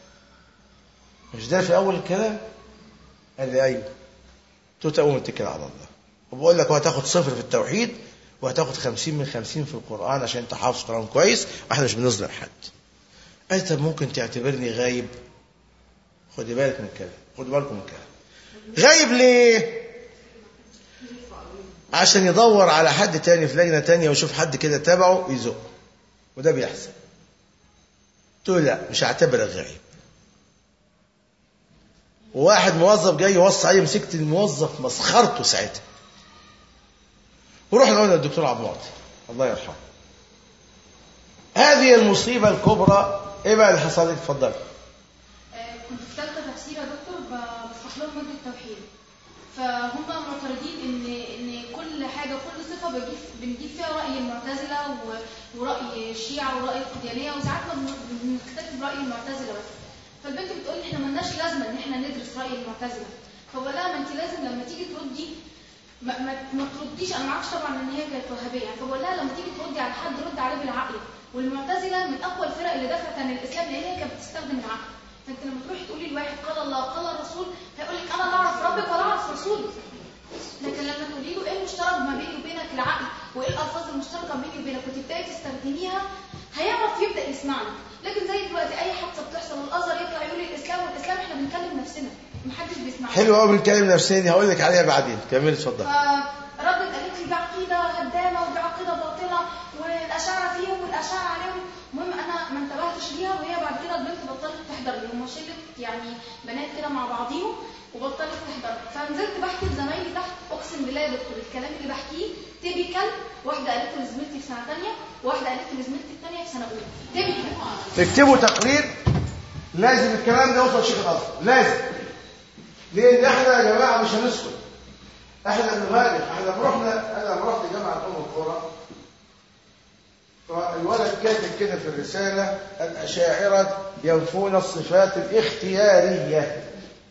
Speaker 2: مش ده في أول الكلام؟ قال لي أيوه. قلت له تقوم اتكل على الله، وبقول لك وهتاخد 0 في التوحيد وهتاخد 50 من 50 في القرآن عشان انت حافظ قرآن كويس، واحنا مش بنظلم حد. قال طب ممكن تعتبرني غايب؟ خدي بالك من الكلام، خدوا بالكم من الكلام. غايب ليه؟ عشان يدور على حد تاني في لجنة تانية ويشوف حد كده تابعه يزق، وده بيحصل. قلت له لا مش هعتبرك غايب. وواحد موظف جاي يوصي عليه، مسكت الموظف مسخرته ساعتها، ورحنا قلنا للدكتور عبد المعطي الله يرحمه هذه المصيبة الكبرى. ايه بقى اللي حصل لك؟ اتفضل.
Speaker 4: كنت في ثالثة تفسير يا دكتور بشرح لهم مادة التوحيد، فهم معترضين ان كل حاجة كل صفة بنجيب فيها رأي المعتزلة ورأي الشيعة ورأي القديانية، وساعات ما بنكتفي برأي المعتزلة بس. فالبنت بتقول احنا ملناش لازمة ان احنا ندرس رأي المعتزلة. فبقول لها ما انت لازم لما تيجي تردي ما ترديش، انا ما اعرفش طبعا ان هي كانت وهابيه يعني، فبقول لها لما تيجي تردي على حد رد عليه بالعقل، والمعتزله من اقوى الفرق اللي دافعت عن الاسلام لان هي كانت بتستخدم العقل. فانت لما تروحي تقولي لواحد قال الله قال الرسول هيقول لك انا لا اعرف ربك ولا اعرف رسولك. لكن لما تقولي له ايه المشترك ما بيني وبينك العقل، وايه الالفاظ المشتركه بيني وبينك وتبداي تستخدميها، هيعرف يبدا يسمعنا. لكن زي دلوقتي اي حادثه بتحصل والازهر يطلع يقول الاسلام والاسلام، احنا بنكلم نفسنا محدش بيسمعنا.
Speaker 2: حلو قوي بنكلم نفسنا دي، هقول لك عليها بعدين. كمل اتفضل.
Speaker 4: فردت قالت لي بعقيده هدامه وبعقيده باطله والاشاعره فيهم والاشاعره عليهم. المهم انا ما انتبهتش ليها، وهي بعد كده البنت بطلت تحضر لي، هم شله يعني بنات كده مع بعضيهم وبطلت تحضر. فنزلت بحكي لزمايلي تحت، اقسم بالله يا دكتور الكلام اللي بحكيه تيبيكال. واحده قالت لي لزميلتي في سنه ثانيه، وواحده قالت لي لزميلتي الثانيه في سنه اولى. تيبيكال.
Speaker 2: تكتبوا تقرير لازم الكلام ده يوصل شيخ الازهر، لازم. لان احنا يا جماعه مش هنسكت، احنا بنغالب. احنا انا لما رحت جامعه القرى، فالولد كاتب كده في الرساله الاشاعره ينفون الصفات الاختياريه.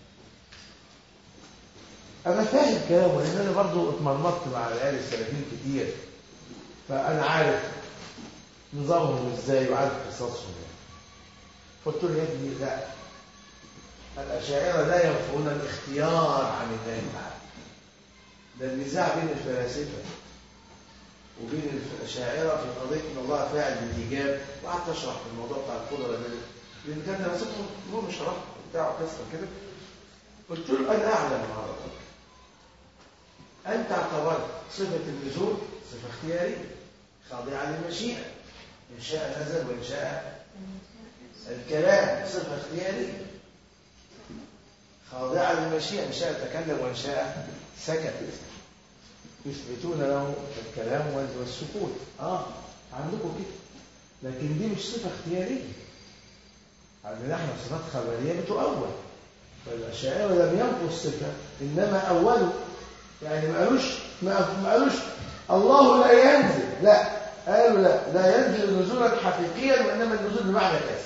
Speaker 2: انا فاهم كلامه لان انا برضه اتمرمطت مع العيال السلفيين كتير، فانا عارف نظامهم ازاي وعارف قصصهم. قلت له يا ابني لا، الاشاعره لا ينفون الاختيار عن الله تعالى. ده النزاع بين الفلاسفه وبين الاشاعره في قضيه ان الله فاعل بالايجاب. وقعدت اشرح في الموضوع بتاع القدره ده لان كان درستهم نور شرح بتاعه قصه كده. قلت له انا اعلم مع ربك، انت اعتبرت صفه النزول صفه اختياريه خاضعه للمشيئه، ان شاء نزل وان شاء. الكلام صفه اختياريه خاضعه للمشيئه، ان شاء تكلم وان شاء سكت. يثبتون له الكلام والسكوت. عندكم كده، لكن دي مش صفه اختياريه. عندنا احنا صفات خبريه بتؤول. فالاشاعره لم ينفوا الصفه، انما اولوا. يعني ما قالوش الله لا ينزل، لا، قالوا لا ينزل نزولا حقيقيا، وانما النزول بمعنى كذا.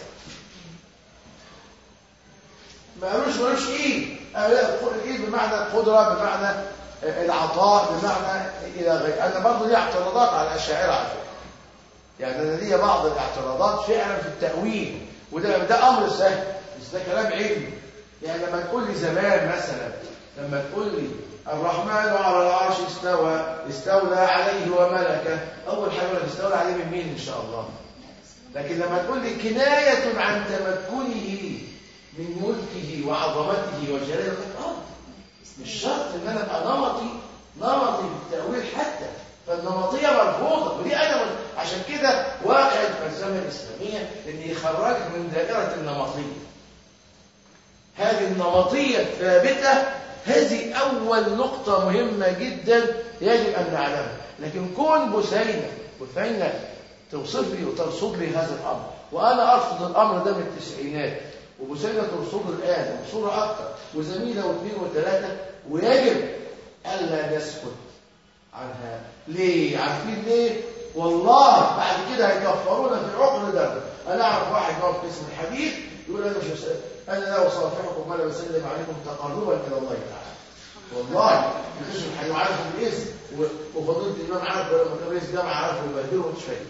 Speaker 2: ما قالوش ملوش ايد، قالوا لا، الايد بمعنى القدره، بمعنى العطاء، بمعنى الى غيره. انا برضه لي اعتراضات على الاشاعره على فكره. يعني انا لي بعض الاعتراضات فعلا في التاويل، وده امر سهل، بس ده كلام علمي. يعني لما تقول لي زمان مثلا، لما تقول لي الرحمن على العرش استولى عليه وملكه، اول حاجه ولا استولى عليه من مين؟ ان شاء الله. لكن لما تقول لي كنايه عن تمكنه من ملكه وعظمته وجلاله، مش شرط ان انا ابقى نمطي في التاويل حتى. فالنمطيه مرفوضه، ودي انا عشان كده واقع الفلسفه الاسلاميه ان يخرجك من دائره النمطيه. هذه النمطيه الثابته، هذه اول نقطه مهمه جدا يجب ان نعلمها. لكن كون بثينه توصف لي وترصد لي هذا الامر، وانا ارفض الامر ده من التسعينات، وبثينه ترصده الان وبصوره اكثر، وزميله واثنين وثلاثه، ويجب الا نسكت عنها. ليه؟ عارفين ليه؟ والله بعد كده هيكفرونا في عقر دم. انا اعرف واحد هو في اسم الحديث يقول انا لا اصافحكم ولا بسلم عليكم تقربا الى الله تعالى. والله في اسم الحديث عارف الاسم، وفضيله الامام عارف، ولما كان رئيس جامعه عارف ويبهدله مش فاهم.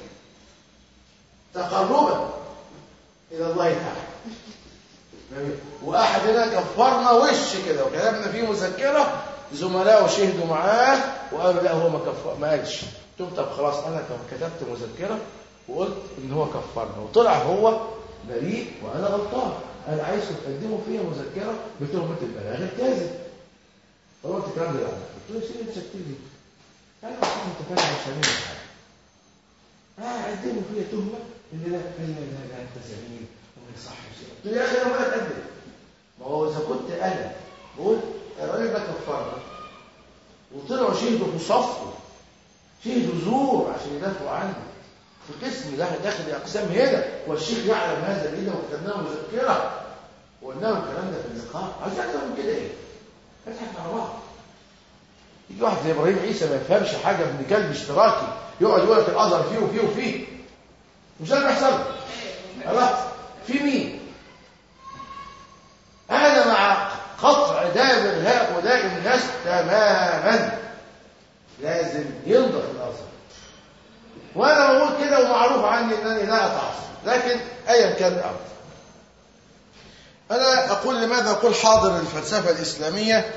Speaker 2: تقربا الى الله تعالى. واحد هنا كفرنا وش كده، وكتبنا فيه مذكره، زملائه شهدوا معاه وقالوا لا هو ما قالش. قلت طب خلاص، انا كتبت مذكره وقلت ان هو كفرنا، وطلع هو بريء وانا غلطان. انا عايزكم تقدموا فيها مذكره بتهمه البلاغ الكاذب. فقلت الكلام ده يعني، قلت له سيدي انت شكيت لي، انا مش متفاهم عشان حاجه، قدموا فيها تهمه ان لا انت زميل وما يصحش. قلت له يا اخي انا ما اتقدم. ما هو اذا كنت انا بقول الراجل ده كفرنا وطلعوا شهدوا في صفه، شهدوا زور عشان يدافعوا عنه في قسم داخل اقسام هنا، والشيخ يعلم هذا كده، وكتبناه مذكره وقلنا له الكلام ده في اللقاء. عايز اكتر من كده ايه؟ نضحك على بعض. يجي واحد زي ابراهيم عيسى ما يفهمش حاجه، ابن كلب اشتراكي، يقعد يقول لك الازهر فيه وفيه وفيه. مش ده اللي بيحصل؟ خلاص في مين؟ انا مع قطع دابر هؤلاء الناس تماما، لازم ينضف الازهر. وانا بقول كده ومعروف عني انني لا اتعصب، لكن ايا كان الامر. أنا أقول لماذا أقول حاضر الفلسفة الإسلامية؟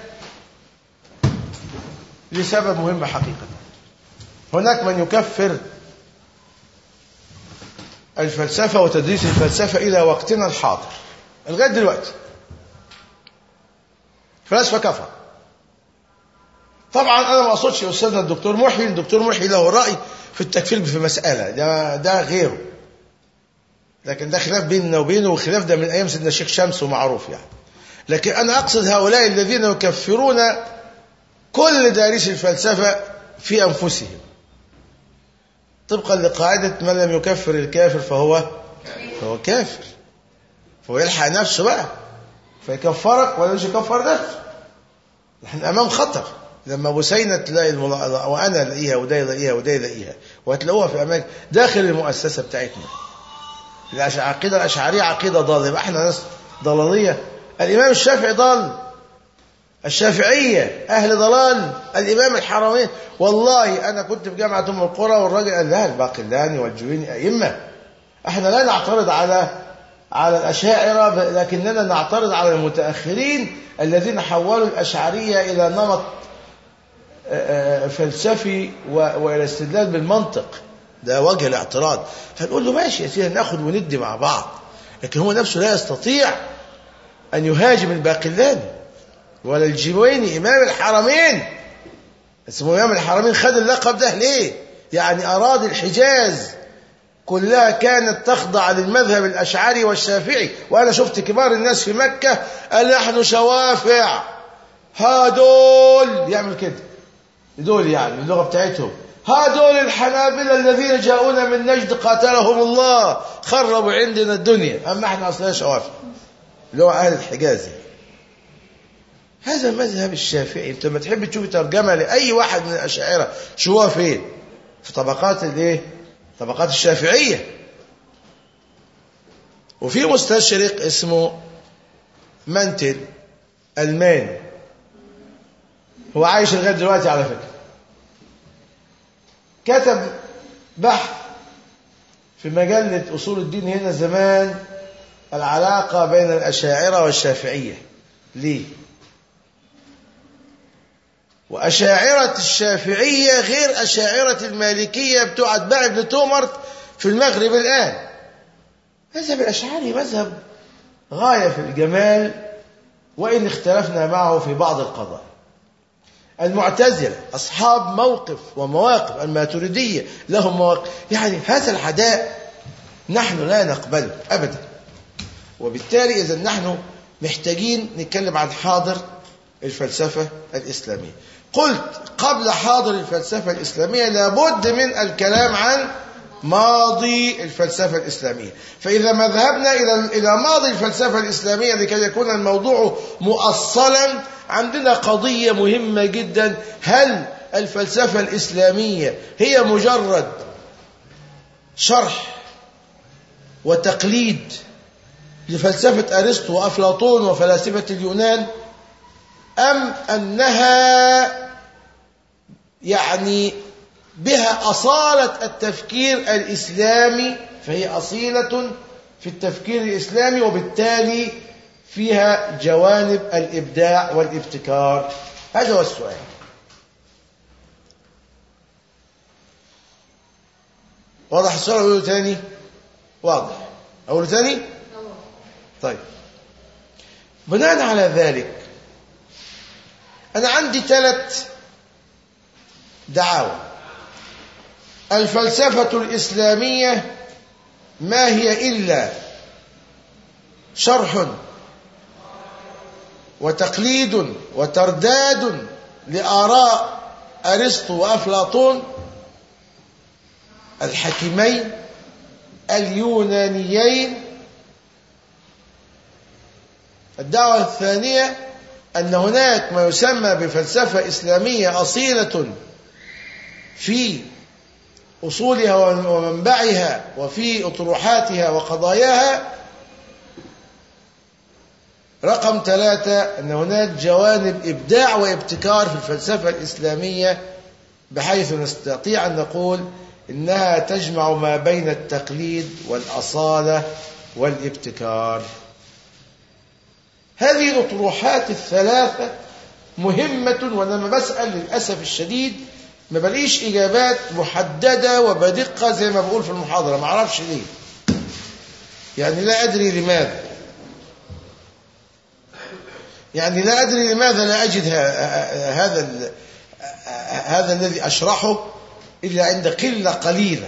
Speaker 2: لسبب مهم حقيقة. هناك من يكفر الفلسفة وتدريس الفلسفة إلى وقتنا الحاضر لغاية دلوقتي. فلسفة كفر. طبعا أنا ما أقصدش أستاذنا الدكتور محي. الدكتور محي له رأي في التكفير في مسألة، ده غيره، لكن ده خلاف بيننا وبينه، وخلاف ده من أيام سيدنا الشيخ شمس ومعروف يعني. لكن أنا أقصد هؤلاء الذين يكفرون كل دارس الفلسفة في أنفسهم، طبقا لقاعدة من لم يكفر الكافر فهو كافر، فهو يلحق نفسه بقى، فيكفرك ولا مش يكفر نفسه. نحن أمام خطر. لما بوسينة تلاقي وأنا ألاقيها وده يلاقيها وده يلاقيها، وهتلاقوها في أماكن داخل المؤسسة بتاعتنا. العقيدة الأشعرية عقيدة ضالة، يبقى احنا ناس ضلالية. الإمام الشافعي ضال، الشافعية أهل ضلال، الإمام الحرمين. والله أنا كنت في جامعة أم القرى والراجل قال لا الباقلاني والجويني أئمة. احنا لا نعترض على الأشاعرة، لكننا نعترض على المتأخرين الذين حولوا الأشعرية إلى نمط فلسفي وإلى استدلال بالمنطق. ده وجه الاعتراض. فنقول له ماشي يا سيدي، ناخد وندي مع بعض، لكن هو نفسه لا يستطيع أن يهاجم الباقلاني ولا الجويني إمام الحرمين. اسمه إمام الحرمين، خد اللقب ده ليه؟ يعني أراضي الحجاز كلها كانت تخضع للمذهب الأشعري والشافعي. وأنا شفت كبار الناس في مكة قال نحن شوافع، هادول يعمل كده، دول يعني اللغة بتاعتهم، هادول الحنابلة الذين جاءونا من نجد قاتلهم الله خربوا عندنا الدنيا، أما احنا أصلا شوافع اللي هو أهل الحجاز. هذا المذهب الشافعي. انت لما تحب تشوف ترجمة لأي واحد من الأشاعرة شو هو فين؟ في طبقات الايه؟ طبقات الشافعية. وفي مستشرق اسمه منتل ألماني، هو عايش لغاية دلوقتي على فكرة، كتب بحث في مجلة أصول الدين هنا زمان، العلاقة بين الأشاعرة والشافعية. ليه؟ وأشاعرة الشافعية غير أشاعرة المالكية بتوع أتباع ابن تومرت في المغرب الآن. مذهب الأشعري مذهب غاية في الجمال، وإن اختلفنا معه في بعض القضايا. المعتزلة أصحاب موقف ومواقف، الماتريدية لهم مواقف، يعني هذا العداء نحن لا نقبله أبدا. وبالتالي إذا نحن محتاجين نتكلم عن حاضر الفلسفة الإسلامية. قلت قبل حاضر الفلسفة الإسلامية لابد من الكلام عن ماضي الفلسفة الإسلامية. فإذا ما ذهبنا إلى ماضي الفلسفة الإسلامية لكي يكون الموضوع مؤصلا، عندنا قضية مهمة جدا: هل الفلسفة الإسلامية هي مجرد شرح وتقليد لفلسفة أرسطو وأفلاطون وفلاسفة اليونان، أم أنها يعني بها أصالة التفكير الإسلامي، فهي أصيلة في التفكير الإسلامي وبالتالي فيها جوانب الإبداع والابتكار؟ هذا هو السؤال. واضح السؤال؟ أقوله تاني؟ واضح. أقوله تاني؟ طيب، بناء على ذلك أنا عندي 3 دعاوى. الفلسفة الإسلامية ما هي إلا شرح وتقليد وترداد لآراء أرسطو وأفلاطون الحكيمين اليونانيين. الدعوة الثانية أن هناك ما يسمى بفلسفة إسلامية أصيلة في أصولها ومنبعها وفي أطروحاتها وقضاياها. رقم 3 أن هناك جوانب إبداع وابتكار في الفلسفة الإسلامية، بحيث نستطيع أن نقول إنها تجمع ما بين التقليد والأصالة والابتكار. هذه الأطروحات الثلاثة مهمة، وأنا لما بسأل للأسف الشديد ما بلاقيش إجابات محددة وبدقة زي ما بقول في المحاضرة، ما أعرفش ليه، يعني لا أدري لماذا، يعني لا أدري لماذا لا أجد هذا الذي أشرحه إلا عند قلة قليلة.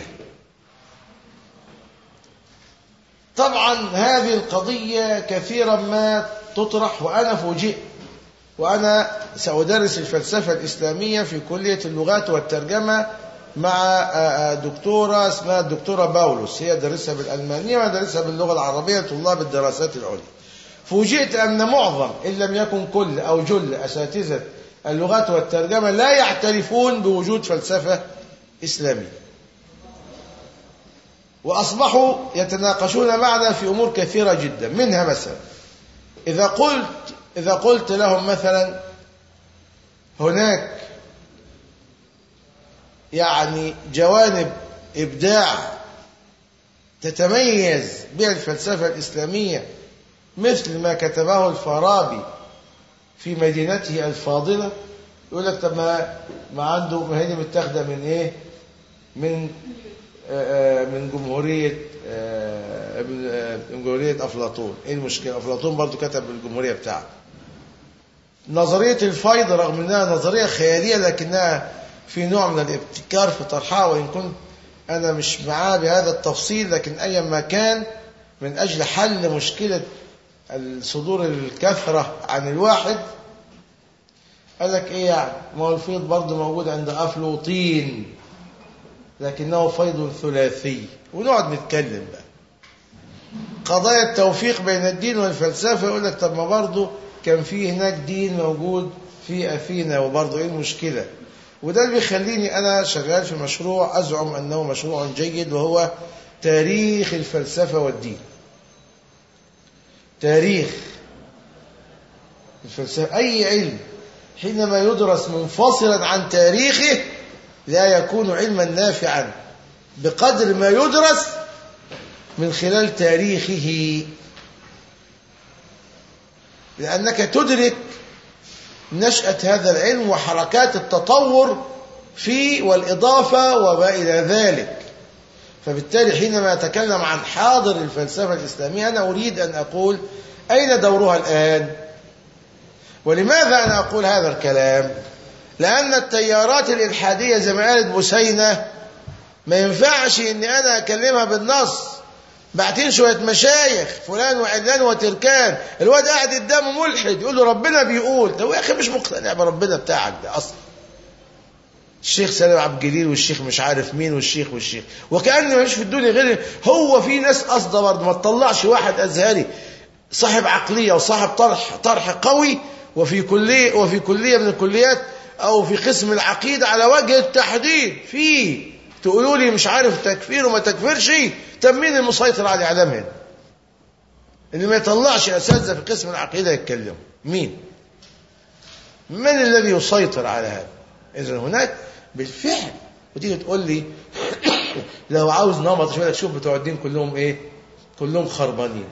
Speaker 2: طبعا هذه القضية كثيرا ما تطرح، وأنا فوجئت، وأنا سأدرس الفلسفة الإسلامية في كلية اللغات والترجمة مع دكتورة اسمها الدكتورة باولوس، هي درسها بالألمانية وأنا درسها باللغة العربية طلاب الدراسات العليا. فوجئت أن معظم إن لم يكن كل أو جل أساتذة اللغات والترجمة لا يعترفون بوجود فلسفة إسلامية، وأصبحوا يتناقشون معنا في أمور كثيرة جدا. منها مثلا إذا قلت لهم مثلا هناك يعني جوانب إبداع تتميز بها الفلسفة الإسلامية مثل ما كتبه الفارابي في مدينته الفاضلة، يقول لك طب ما عنده، ما هي متاخده من ايه؟ من جمهورية أفلاطون. ايه المشكلة؟ أفلاطون برضو كتب بالجمهورية بتاعته. نظرية الفيض رغم انها نظرية خيالية لكنها في نوع من الابتكار في طرحها، وإن كنت أنا مش معاه بهذا التفصيل، لكن أي ما كان من أجل حل مشكلة الصدور الكثرة عن الواحد، قال لك إيه يعني؟ ما هو الفيض برضه موجود عند أفلاطين لكنه فيض ثلاثي، ونقعد نتكلم بقى قضايا التوفيق بين الدين والفلسفة. يقول لك طب ما برضه كان في هناك دين موجود في أثينا، وبرضه إيه المشكلة؟ وده اللي بيخليني أنا شغال في مشروع أزعم أنه مشروع جيد، وهو تاريخ الفلسفة والدين. تاريخ الفلسفة، أي علم حينما يدرس منفصلا عن تاريخه لا يكون علما نافعا بقدر ما يدرس من خلال تاريخه، لأنك تدرك نشأة هذا العلم وحركات التطور فيه والإضافة وما إلى ذلك. فبالتالي حينما أتكلم عن حاضر الفلسفة الإسلامية أنا أريد أن أقول أين دورها الآن؟ ولماذا أنا أقول هذا الكلام؟ لأن التيارات الإلحادية زي ما قالت بوسينة ما ينفعش إني أنا أكلمها بالنص. بعتين شوية مشايخ فلان وعلان وتركان، الواد قاعد قدامه ملحد يقول له ربنا بيقول، ده يا أخي مش مقتنع بربنا بتاعك ده أصلا. الشيخ سالم عبد الجليل والشيخ مش عارف مين والشيخ وكأن ما فيش في الدنيا غير هو. في ناس قصده برضه ما تطلعش واحد أزهري صاحب عقلية وصاحب طرح قوي وفي كلية من الكليات أو في قسم العقيدة على وجه التحديد فيه تقولوا لي مش عارف تكفير وما تكفيرش. طب مين المسيطر على الإعلام هنا؟ اللي ما يطلعش أساتذة في قسم العقيدة يتكلموا مين؟ من الذي يسيطر على هذا؟ إذن هناك بالفعل. وتيجي تقول لي لو عاوز نمط شوية شوف بتوع الدين كلهم إيه؟ كلهم خربانين.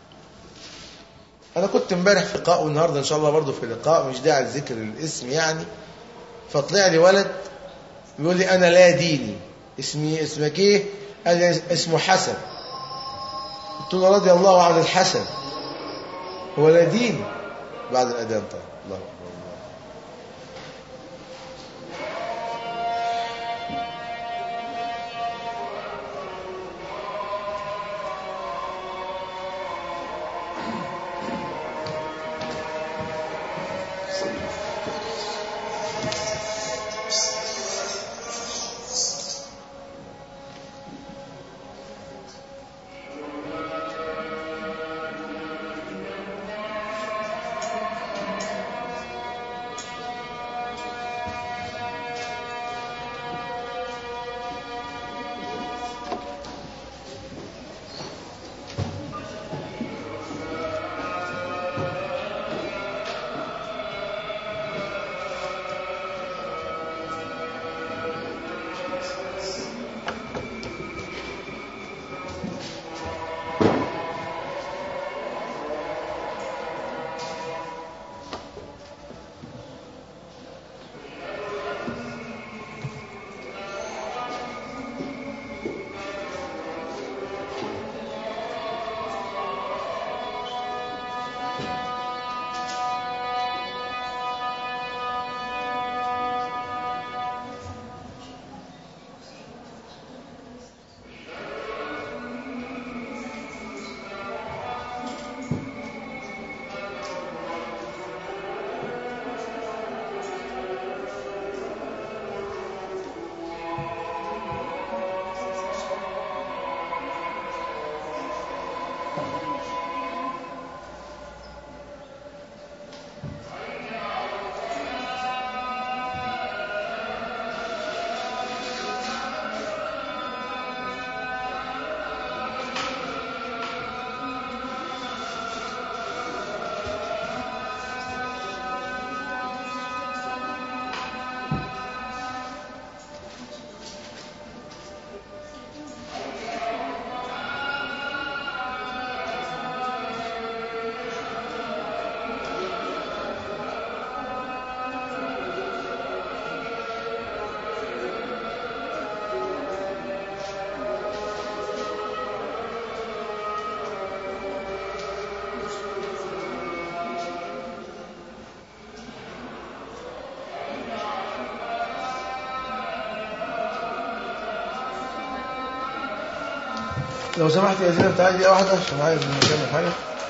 Speaker 2: أنا كنت امبارح في لقاء والنهارده إن شاء الله برضه في لقاء، مش داعي لذكر الاسم يعني، فطلع لي ولد بيقول لي أنا لا ديني. اسمك إيه؟ قال لي اسمه حسن. قلت له رضي الله عن الحسن، هو لا دين بعد الأذان. طيب الله أكبر. لو سمحت يا زينب تعالي دقيقة واحدة عشان عايز نكمل حاجة.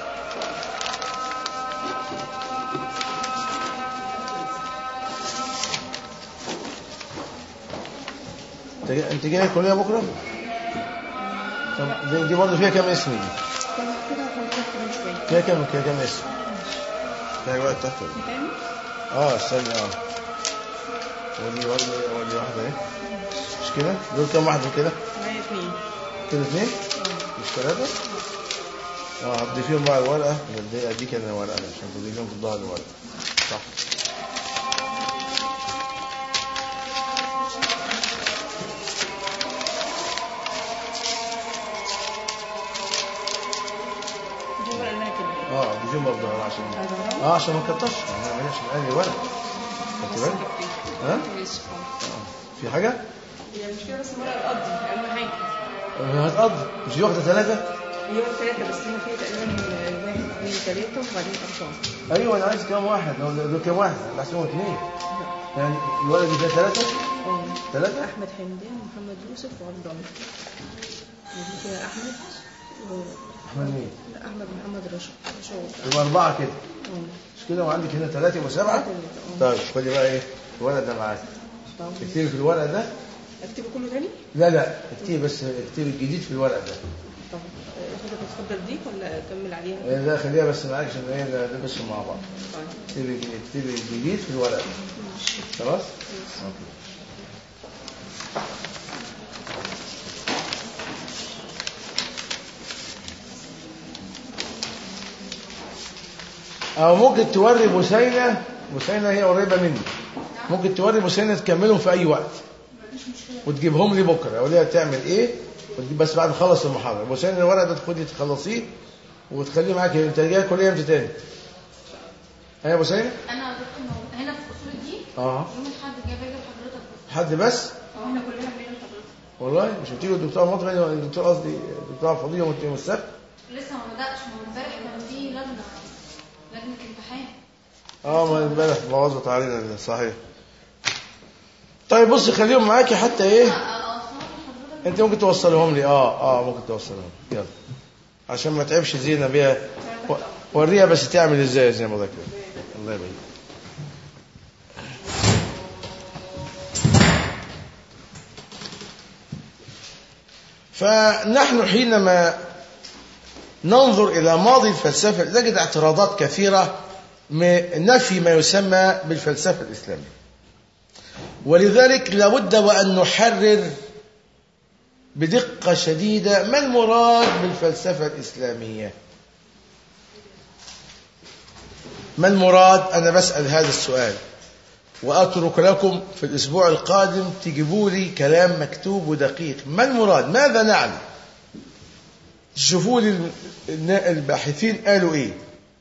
Speaker 2: انت جاي الكلية بكرة؟ طب دي برضه فيها كام اسم دي؟ فيها كام اسم؟ فيها وقت تحت استنى ودي واحدة اهي. مش كده؟ دول كام واحدة كده؟
Speaker 3: اثنين
Speaker 2: كده اثنين؟ مش ثلاثة؟ هدي فيهم بقى الورقة. اديك انا ورقة عشان تدي فيهم في الظهر الورقة. صح. دي فيهم الظهر عشان ما نكترش. انا ماليش عشان قال ورقة. خدت بالك؟ في حاجة؟
Speaker 3: هي المشكلة بس المرة القضي أهم حاجة.
Speaker 2: هتقضي مش دي واخدة 3؟
Speaker 3: هي واخدة 3 بس هنا فيها تقريبا 1 2 3 وبعدين أرقام.
Speaker 2: أيوة أنا عايز كام واحد؟ لو كام واحد؟ أنا بحسبهم 2. يعني الولد دي فيها 3؟ 3؟
Speaker 3: أحمد حمدان ومحمد يوسف وعبد ودي فيها أحمد
Speaker 2: أحمد مين؟
Speaker 3: أحمد محمد رشا.
Speaker 2: يبقى 4 كده. مش كده؟ وعندك هنا 3 يبقى 7. طيب خدي بقى إيه الولد ده معاك. اكتبي في الورق ده.
Speaker 3: اكتبه كله تاني؟
Speaker 2: لا اكتبي بس اكتبي الجديد في الورق ده.
Speaker 3: طب حضرتك تفضل دي ولا اكمل عليها؟
Speaker 2: لا خليها بس معاك عشان ايه ندرس مع بعض. طيب اكتبي الجديد في الورق ده. خلاص؟ اوكي. او ممكن توري بوسينة هي قريبة مني. ممكن توري بوسينة تكملهم في اي وقت وتجيبهم لي بكره. اقول لها تعمل ايه وتجيب بس بعد ما اخلص المحاضره. بوسينة الورق ده تاخديه تخلصيه وتخليه معاك. انت جاي الكليه امتى تاني؟ يا بوسينة
Speaker 4: انا هنا في اصول الدين. يوم الاحد جاي باجي لحضرتك.
Speaker 2: حد بس؟
Speaker 4: احنا كلنا بنيجي لحضرتك.
Speaker 2: والله مش بتيجوا الدكتور مطمئن الدكتور قصدي الدكتور فضيله يوم السبت؟
Speaker 4: لسه ما بداتش. ما امبارح كان في لجنه امتحان.
Speaker 2: ما امبارح بوظت علينا. صحيح. طيب بص خليهم معاكي حتى ايه انت ممكن توصلهم لي. ممكن توصلهم يلا عشان ما تعبش زينة بيها. وريها بس تعمل ازاي زي ما ذكرت. الله يبارك. فنحن حينما ننظر إلى ماضي الفلسفة نجد اعتراضات كثيرة نفي ما يسمى بالفلسفة الإسلامية. ولذلك لابد وأن نحرر بدقة شديدة ما المراد بالفلسفة الإسلامية. ما المراد؟ أنا بسأل هذا السؤال وأترك لكم في الأسبوع القادم تجيبوا لي كلام مكتوب ودقيق. ما المراد؟ ماذا نعني؟ شوفوا لي الباحثين قالوا إيه.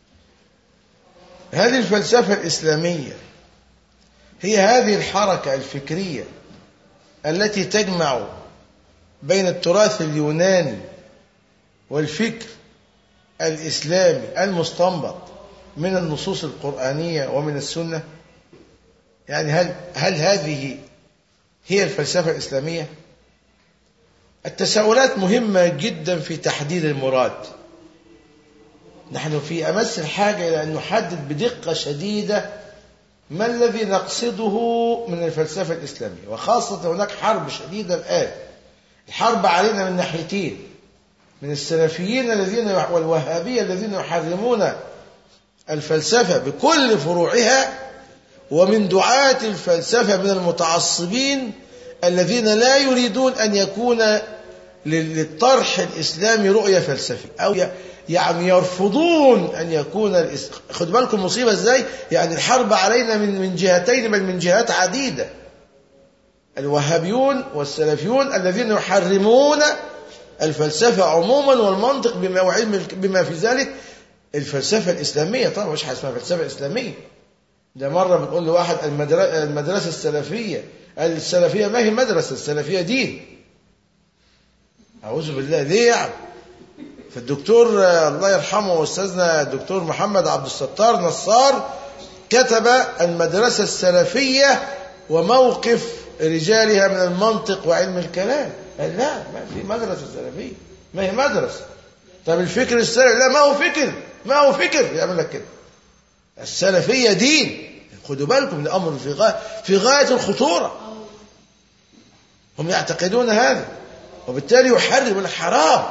Speaker 2: هذه الفلسفة الإسلامية هي هذه الحركة الفكرية التي تجمع بين التراث اليوناني والفكر الإسلامي المستنبط من النصوص القرآنية ومن السنة. يعني هل هذه هي الفلسفة الإسلامية؟ التساؤلات مهمة جدا في تحديد المراد. نحن في أمس الحاجة إلى أن نحدد بدقة شديدة ما الذي نقصده من الفلسفة الإسلامية. وخاصة هناك حرب شديدة الآن. الحرب علينا من ناحيتين. من السلفيين الذين والوهابية الذين يحرمون الفلسفة بكل فروعها، ومن دعاة الفلسفة من المتعصبين الذين لا يريدون أن يكون للطرح الإسلامي رؤية فلسفي، أو يعني يرفضون أن يكون خد بالكم مصيبة إزاي، يعني الحرب علينا من جهتين بل من جهات عديدة. الوهابيون والسلفيون الذين يحرمون الفلسفة عموما والمنطق بما في ذلك الفلسفة الإسلامية. طبعا مش حاجة اسمها فلسفة إسلامية. ده مرة بتقول لواحد المدرسة السلفية، السلفية ما هي مدرسة، السلفية دين. أعوذ بالله، ليه يعني؟ فالدكتور الله يرحمه أستاذنا الدكتور محمد عبد الستار نصار كتب المدرسة السلفية وموقف رجالها من المنطق وعلم الكلام. قال لا، ما في مدرسة سلفية، ما هي مدرسة. طب الفكر السلفي، لا، ما هو فكر يعمل لك كده. السلفية دين. خدوا بالكم، ده أمر في غاية الخطورة. هم يعتقدون هذا، وبالتالي يحرم الحرام.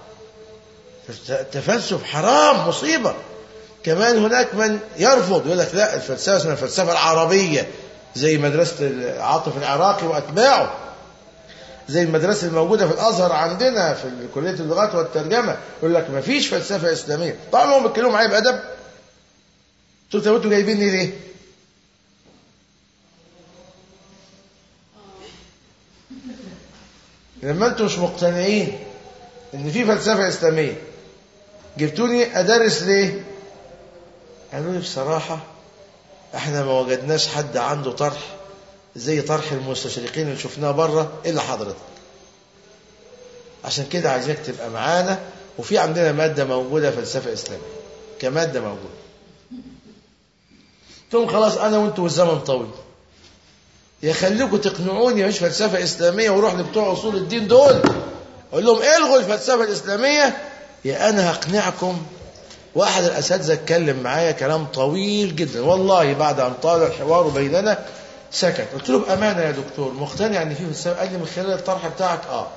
Speaker 2: التفلسف حرام، مصيبة. كمان هناك من يرفض، يقول لك لا، الفلسفة اسمها الفلسفة العربية، زي مدرسة عاطف العراقي وأتباعه، زي المدرسة الموجودة في الأزهر عندنا في كلية اللغات والترجمة. يقول لك ما فيش فلسفة إسلامية. طبعا هم بيتكلموا معايا بأدب. انتوا جايبيني ليه؟ لما انتوا مش مقتنعين ان في فلسفة إسلامية جبتوني أدرس ليه؟ قالوا لي بصراحة احنا ما وجدناش حد عنده طرح زي طرح المستشرقين اللي شفناه بره إلا حضرتك، عشان كده عايزك تبقى معانا. وفي عندنا مادة موجودة فلسفة إسلامية كمادة موجودة. ثم خلاص أنا وأنتوا والزمن طويل، يخليكم تقنعوني مش فلسفة إسلامية وروح لبتوع أصول الدين دول أقول لهم الغوا الفلسفة الإسلامية، يا أنا هقنعكم. واحد الأساتذة اتكلم معايا كلام طويل جدا والله، بعد أن طال الحوار بيننا سكت. قلت له بأمانة يا دكتور مقتنع ان في فلسفة؟ قال لي من خلال الطرح بتاعك.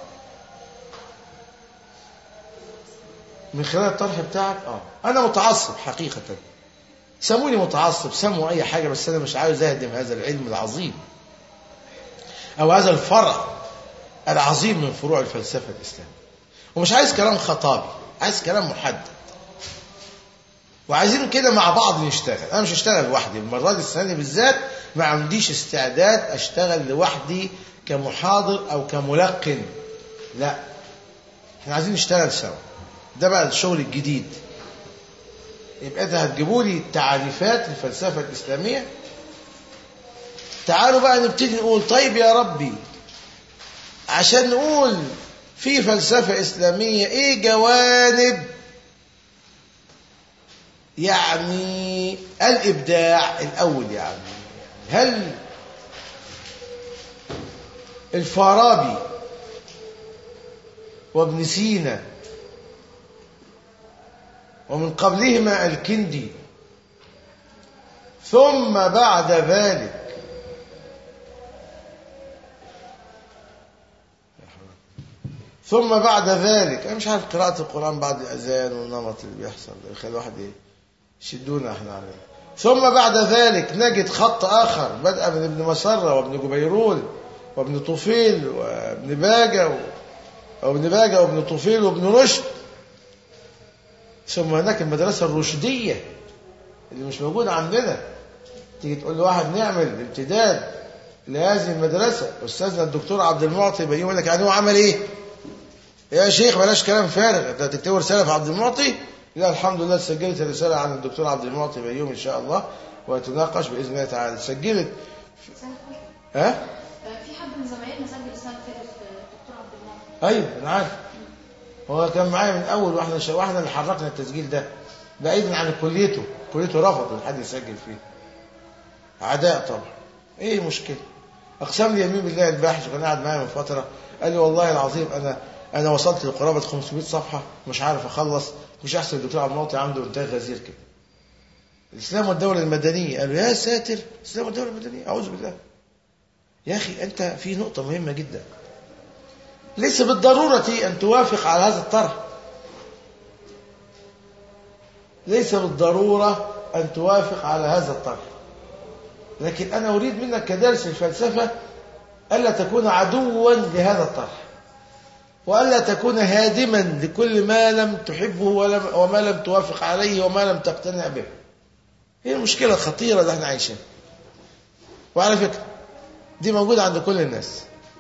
Speaker 2: من خلال الطرح بتاعك انا متعصب حقيقة، سموني متعصب، سموا اي حاجة، بس انا مش عاوز اهدم هذا العلم العظيم او هذا الفرع العظيم من فروع الفلسفة الإسلامية. ومش عايز كلام خطابي، عايز كلام محدد، وعايزين كده مع بعض نشتغل. انا مش هشتغل لوحدي المرة دي، السنة دي بالذات ما عنديش استعداد اشتغل لوحدي كمحاضر او كملقن، لا، احنا عايزين نشتغل سوا. ده بقى الشغل الجديد. يبقى انت هتجيبوا لي تعريفات الفلسفة الإسلامية، تعالوا بقى نبتدي نقول طيب يا ربي عشان نقول في فلسفة إسلامية ايه جوانب يعني الإبداع الأول. يعني هل الفارابي وابن سينا ومن قبلهما الكندي ثم بعد ذلك أنا مش عارف قراءة القرآن بعد الأذان والنمط اللي بيحصل ده يخلي واحد شدونا احنا عليه. ثم بعد ذلك نجد خط آخر بدأ من ابن مسرة وابن جبيرول وابن طفيل وابن باجة وابن طفيل وابن رشد. ثم هناك المدرسة الرشدية اللي مش موجودة عندنا. تيجي تقول لواحد نعمل امتداد لهذه المدرسة، أستاذنا الدكتور عبد المعطي بيقول يقول لك يعني هو عمل إيه؟ يا شيخ بلاش كلام فارغ، أنت هتكتب رسالة في عبد المعطي؟ لا الحمد لله سجلت الرسالة عن الدكتور عبد المعطي بيوم إن شاء الله وتناقش بإذن الله تعالى. سجلت ها؟
Speaker 4: في حد من زمايلنا سجل السنة اللي فاتت الدكتور عبد المعطي.
Speaker 2: أيوه أنا عارف، هو كان معايا من أول واحنا اللي حركنا التسجيل ده بعيدا عن كليته رفض إن حد يسجل فيه، عداء طبعا. إيه مشكلة؟ أقسم لي يمين بالله الباحث وكان قاعد معايا من فترة قال لي والله العظيم أنا وصلت لقرابة 500 صفحة مش عارف أخلص، مش أحسن الدكتور عبد المعطي عنده إنتاج غزير كده. الإسلام والدولة المدنية. قالوا يا ساتر، الإسلام والدولة المدنية، أعوذ بالله. يا أخي أنت في نقطة مهمة جدا، ليس بالضرورة أن توافق على هذا الطرح. ليس بالضرورة أن توافق على هذا الطرح، لكن أنا أريد منك كدارس الفلسفة ألا تكون عدوا لهذا الطرح، وألا تكون هادما لكل ما لم تحبه وما لم توافق عليه وما لم تقتنع به. هي المشكلة الخطيرة اللي احنا عايشينها، وعلى فكرة دي موجودة عند كل الناس.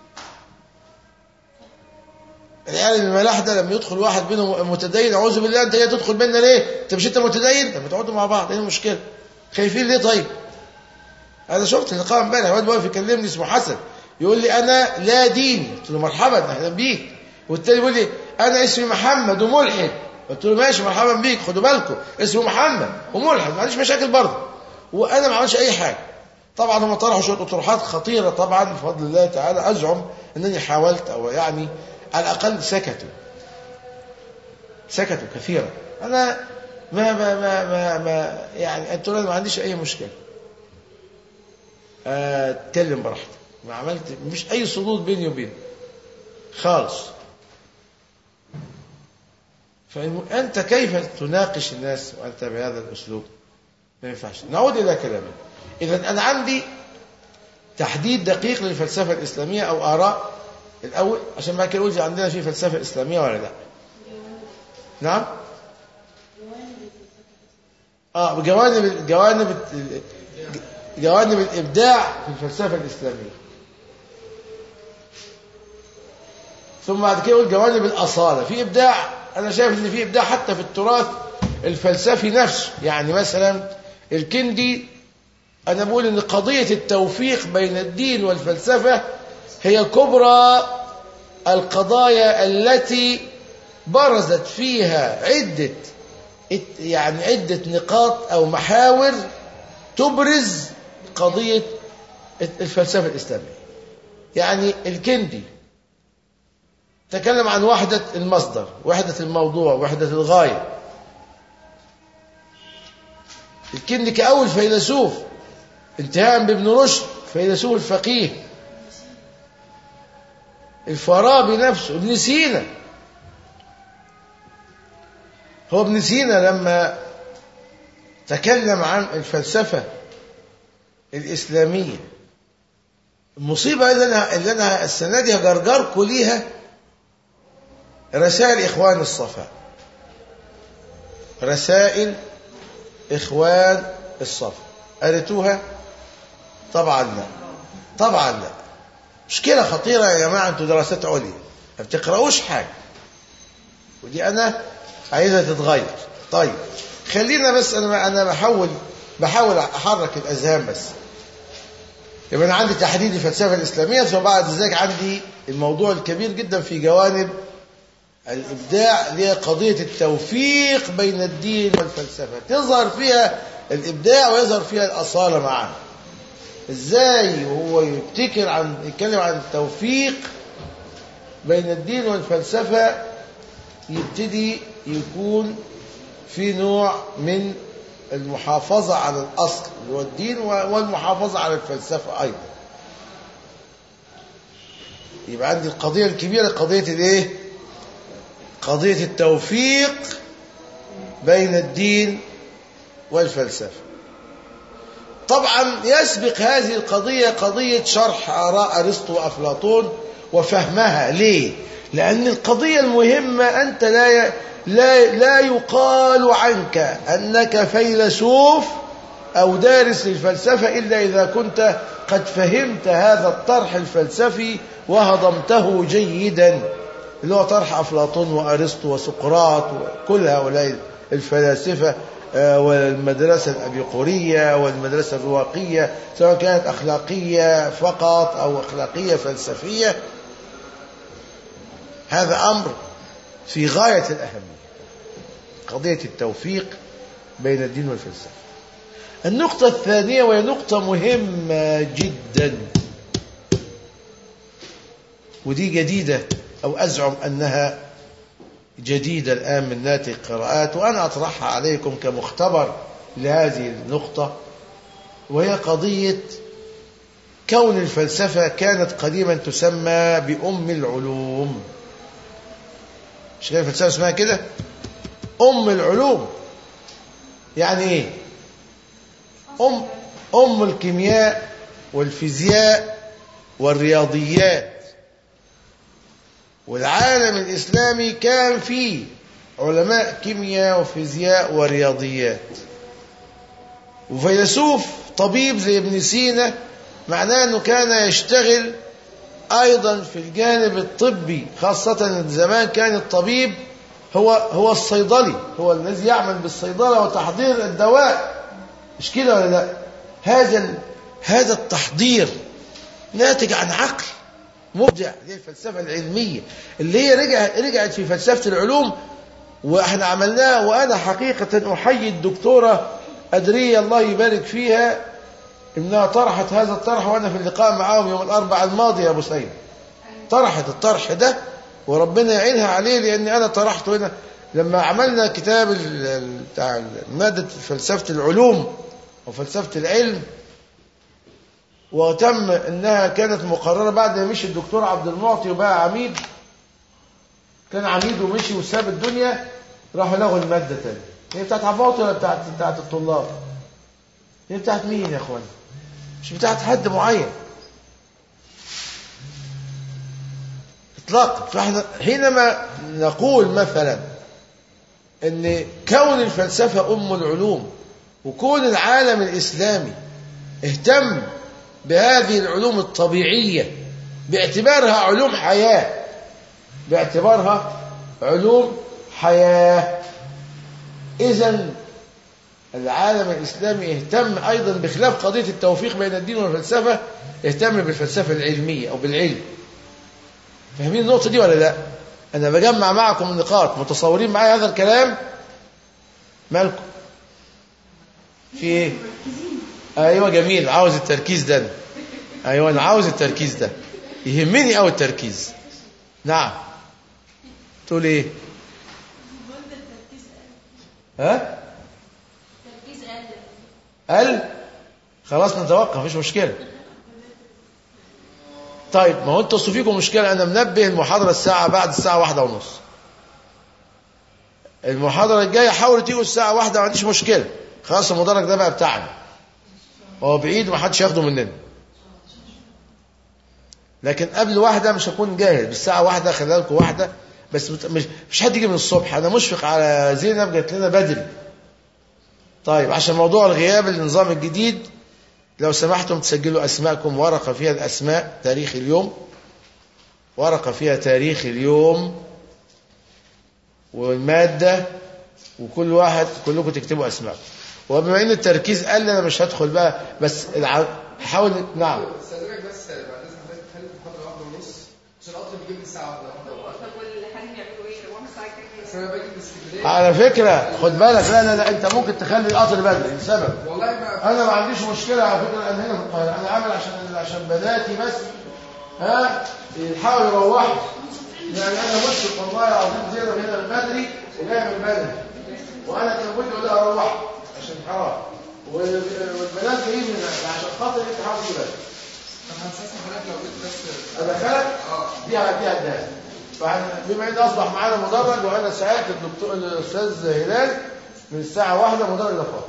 Speaker 2: العيال الملاحدة لما يدخل واحد منهم متدين، أعوذ بالله أنت جاي تدخل بيننا ليه؟ أنت مش أنت متدين؟ طب تقعدوا مع بعض، إيه المشكلة؟ خايفين ليه طيب؟ أنا شفت اللقاء امبارح واد واقف يكلمني اسمه حسن يقول لي أنا لا دين، قلت له مرحبا أهلا بيك، والتاني يقول لي أنا اسمي محمد وملحد، قلت له ماشي مرحبا بيك، خدوا بالكم اسمه محمد وملحد ما عنديش مشاكل برضه، وأنا ما عملش أي حاجة. طبعا هم طرحوا شوية أطروحات خطيرة طبعا بفضل الله تعالى، أزعم أنني حاولت أو يعني على الأقل سكتوا كثيرا. أنا ما يعني أنت ما عنديش أي مشكلة، أتكلم براحتي، ما عملت مش أي صدود بيني وبينه خالص. فأنت كيف تناقش الناس وأنت بهذا الأسلوب؟ ما ينفعش. نعود إلى كلامي. إذا أنا عندي تحديد دقيق للفلسفة الإسلامية أو آراء الأول، عشان ما كده نقول عندنا في فلسفة إسلامية ولا لا؟ نعم. جوانب الإبداع في الفلسفة الإسلامية. ثم بعد كده يقول جوانب الأصالة. في إبداع، أنا شايف إن في إبداع حتى في التراث الفلسفي نفسه. يعني مثلا الكندي أنا بقول إن قضية التوفيق بين الدين والفلسفة هي كبرى القضايا التي برزت فيها عدة نقاط أو محاور تبرز قضية الفلسفة الإسلامية. يعني الكندي تكلم عن وحدة المصدر، وحدة الموضوع، وحدة الغاية. الكندي كأول فيلسوف انتهاء بابن رشد فيلسوف الفقيه. الفارابي نفسه، ابن سينا، هو ابن سينا لما تكلم عن الفلسفة الإسلامية، المصيبة اللي أنا السنة دي هجرجركوا ليها رسائل إخوان الصفا. رسائل إخوان الصفا قريتوها؟ طبعا لا، طبعا لا. مشكلة خطيرة يا جماعة، أنتوا دراسات عليا ما بتقرأوش حاجة، ودي أنا عايزها تتغير. طيب خلينا بس أنا بحاول أحرك الأذهان بس. يبقى أنا عندي تحديد الفلسفة الإسلامية، ثم بعد ذلك عندي الموضوع الكبير جدا في جوانب الإبداع اللي هي قضية التوفيق بين الدين والفلسفة، تظهر فيها الإبداع ويظهر فيها الأصالة معا. إزاي وهو يتكلم عن التوفيق بين الدين والفلسفة يبتدي يكون في نوع من المحافظة على الأصل اللي هو الدين والمحافظة على الفلسفة أيضا. يبقى عندي القضية الكبيرة قضية الإيه؟ قضية التوفيق بين الدين والفلسفة. طبعا يسبق هذه القضية قضية شرح آراء أرسطو وأفلاطون وفهمها. ليه؟ لأن القضية المهمة أنت لا يقال عنك أنك فيلسوف أو دارس للفلسفة إلا إذا كنت قد فهمت هذا الطرح الفلسفي وهضمته جيدا، اللي هو طرح أفلاطون وأرسطو وسقراط وكل هؤلاء الفلاسفة، والمدرسة الأبيقورية والمدرسة الرواقية، سواء كانت أخلاقية فقط أو أخلاقية فلسفية. هذا أمر في غاية الأهمية، قضية التوفيق بين الدين والفلسفة. النقطة الثانية وهي نقطة مهمة جدا، ودي جديدة أو أزعم أنها جديدة الآن من ناتج قراءات، وأنا أطرحها عليكم كمختبر لهذه النقطة، وهي قضية كون الفلسفة كانت قديما تسمى بأم العلوم. مش كده الفلسفة اسمها كده؟ أم العلوم. يعني ايه؟ أم الكيمياء والفيزياء والرياضيات. والعالم الإسلامي كان فيه علماء كيمياء وفيزياء ورياضيات. وفيلسوف طبيب زي ابن سينا معناه أنه كان يشتغل أيضا في الجانب الطبي، خاصة زمان كان الطبيب هو الصيدلي، هو الذي يعمل بالصيدلة وتحضير الدواء، مش كده ولا لا؟ هذا التحضير ناتج عن عقل مبدع. دي الفلسفة العلمية اللي هي رجعت في فلسفة العلوم واحنا عملناها. وأنا حقيقة أحيي الدكتورة أدرية الله يبارك فيها إنها طرحت هذا الطرح، وأنا في اللقاء معاهم يوم الأربعاء الماضي يا أبو سعيد طرحت الطرح ده، وربنا يعينها عليه، لأني أنا طرحته هنا لما عملنا كتاب بتاع مادة فلسفة العلوم وفلسفة العلم. وتم إنها كانت مقررة بعد ما مشي الدكتور عبد المعطي وبقى عميد، كان عميد ومشي وساب الدنيا، راحوا لغوا المادة تاني. هي بتاعت عبد المعطي ولا بتاعت الطلاب؟ هي بتاعت مين يا اخوان؟ مش بتاعت حد معين اطلاقا. فاحنا حينما نقول مثلا ان كون الفلسفة ام العلوم، وكون العالم الاسلامي اهتم بهذه العلوم الطبيعية باعتبارها علوم حياة، إذن العالم الإسلامي اهتم أيضا بخلاف قضية التوفيق بين الدين والفلسفة، اهتم بالفلسفة العلمية أو بالعلم. فاهمين النقطة دي ولا لا؟ أنا بجمع معكم النقاط، متصورين معايا هذا الكلام؟ مالكم؟ في ايه؟ أيوة جميل، عاوز التركيز ده. أيوة أنا عاوز التركيز ده، يهمني أو التركيز. نعم تقول ايه؟ ها؟ قال خلاص نتوقف، مفيش مشكلة. طيب ما هو انتوا فيكم مشكلة، انا منبه المحاضرة الساعة بعد الساعة 1:30. المحاضرة الجاية حاولوا تيجوا الساعة 1، ما عنديش مشكلة، خلاص المدرج ده بقى بتاعنا، هو بعيد ومحدش ياخده مننا. لكن قبل 1 مش هكون جاهز، بالساعة 1 خليها لكم 1 بس. مش حد يجي من الصبح، انا مشفق على زينب جات لنا بدري. طيب عشان موضوع الغياب النظام الجديد، لو سمحتم تسجلوا أسماءكم، ورقة فيها الأسماء، تاريخ اليوم، ورقة فيها تاريخ اليوم والمادة، وكل واحد كلكم تكتبوا أسماءكم. وبما إن التركيز قال أنا مش هدخل بقى، بس حاول. نعم
Speaker 1: استاذنك بس بعد اذن حضرتك تخلي المحاضره 1:30 عشان القطر بيجيب لي الساعه 1.
Speaker 3: طب والحاجة يعملوا ايه؟ هو الساعة كام؟
Speaker 1: بس انا باجي من اسكندريه.
Speaker 2: على فكرة خد بالك، لا انت ممكن تخلي القطر بدري لسبب.
Speaker 1: والله ما
Speaker 2: انا ما عنديش مشكلة على فكرة، انا هنا في القاهرة، انا عامل عشان بناتي بس يحاولوا يروحوا، يعني انا مشفق والله العظيم زينب هنا من بدري وجاي من بدري، وانا كان بدي اقول لها اروح عشان حرام، والبنات جايين من عشان خاطر انت حاول تجيب بدري.
Speaker 1: طب هنساسا حضرتك لو جيت بس
Speaker 2: ادخلك دي هديها. بما ان اصبح معانا مدرج، وانا سالت الدكتور الاستاذ هلال من الساعه 1 مدرج ده فاضي.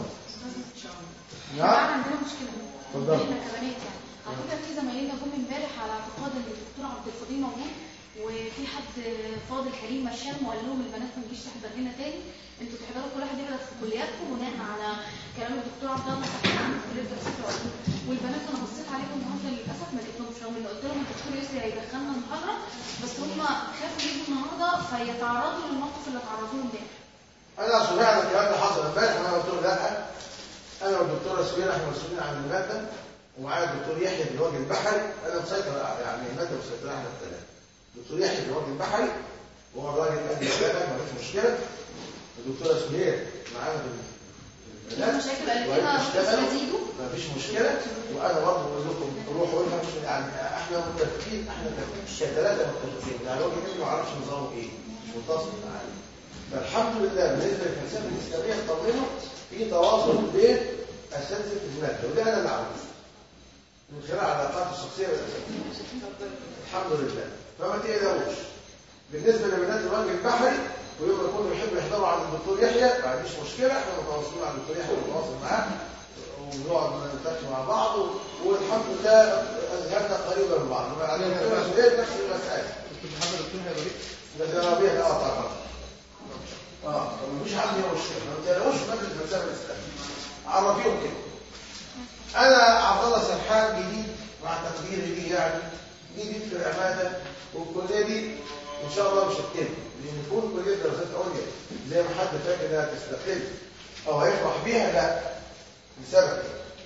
Speaker 4: نعم عندنا مشكله
Speaker 2: اتفضل.
Speaker 4: احنا كبنات يعني على فكره في زمايلنا جم امبارح على اعتقاد ان الدكتور عبد الفضيل موجود، وفي حد فاضل كريم مشام وقال لهم البنات ما تجيش تحضر لنا تاني، انتوا تحضروا كل واحد يحضر في كلياتكم بناء على كلام الدكتور عبد الله صحيح عن كليه الدراسات العلوم. والبنات انا بصيت عليهم النهارده للاسف ما لقيتهمش، رغم ان قلت لهم الدكتور يسري هيدخلنا المحاضره، بس هم خافوا يجوا النهارده فيتعرضوا للموقف اللي تعرضوا له امبارح.
Speaker 2: انا سمعت الكلام ده حصل امبارح، وانا قلت له لا، انا والدكتوره سميره احنا مسؤولين عن الماده، ومعايا الدكتور يحيى في الوجه البحري، انا مسيطر يعني الماده مسيطره على الثلاثه. الدكتور يحيى في الوجه البحري وهو الراجل قال لي لا ما فيش مشكله، الدكتوره سميره معانا في
Speaker 4: المشاكل اللي فيها تزيدوا
Speaker 2: ما فيش مشكله، وانا برضه بقول لكم روحوا لنا، يعني احنا متفقين، احنا كثلاثه متفقين، يعني الوجه الثاني ما اعرفش نظامه ايه، مش متصل معايا. فالحمد لله بالنسبه للفلسفه الاسلاميه اطمنوا، في تواصل بين اساتذه الماده، وده انا اللي عملته من خلال علاقات الشخصيه بالاساتذه. الحمد لله، فما تقلقوش. بالنسبه لبنات الوجه البحري ويوم يكونوا يحبوا يحضروا عند الدكتور يحيى ما عنديش مشكله، احنا متواصلين عند الدكتور يحيى ونتواصل معاه ونقعد نتكلم مع بعض، والحمد لله اذهبنا قريبا من بعض. علينا مسؤوليه نفس المساله.
Speaker 1: كنت محمد الدكتور هيبقى
Speaker 2: ده ربيع طبعا. مفيش حد يوش ما تلاقوش مجلس الفلسفه الاسلاميه. عرفيهم كده. انا عبد الله سرحان جديد مع تقديري ليه يعني جديد في العماده، والكليه دي ان شاء الله مش هتكمل، لان تكون كليه دراسات عليا زي ما حد فاكر انها تستقل او هيفرح بيها، لا لسبب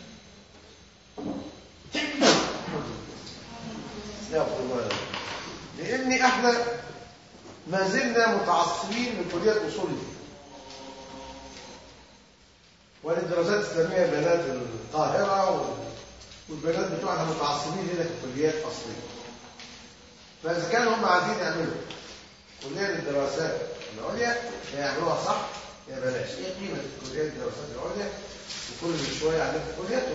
Speaker 2: يا عبد الله، لان احنا ما زلنا متعصبين لكليه اصول الدين وللدراسات الاسلاميه بنات القاهره، والبنات بتوعنا متعصبين هنا في كليات اصليه. فاذا كانوا هم عايزين يعملوا كليه للدراسات العليا يعملوها صح يا بلاش. ايه قيمه كليه الدراسات العليا وكل شويه عندنا في كلياتهم؟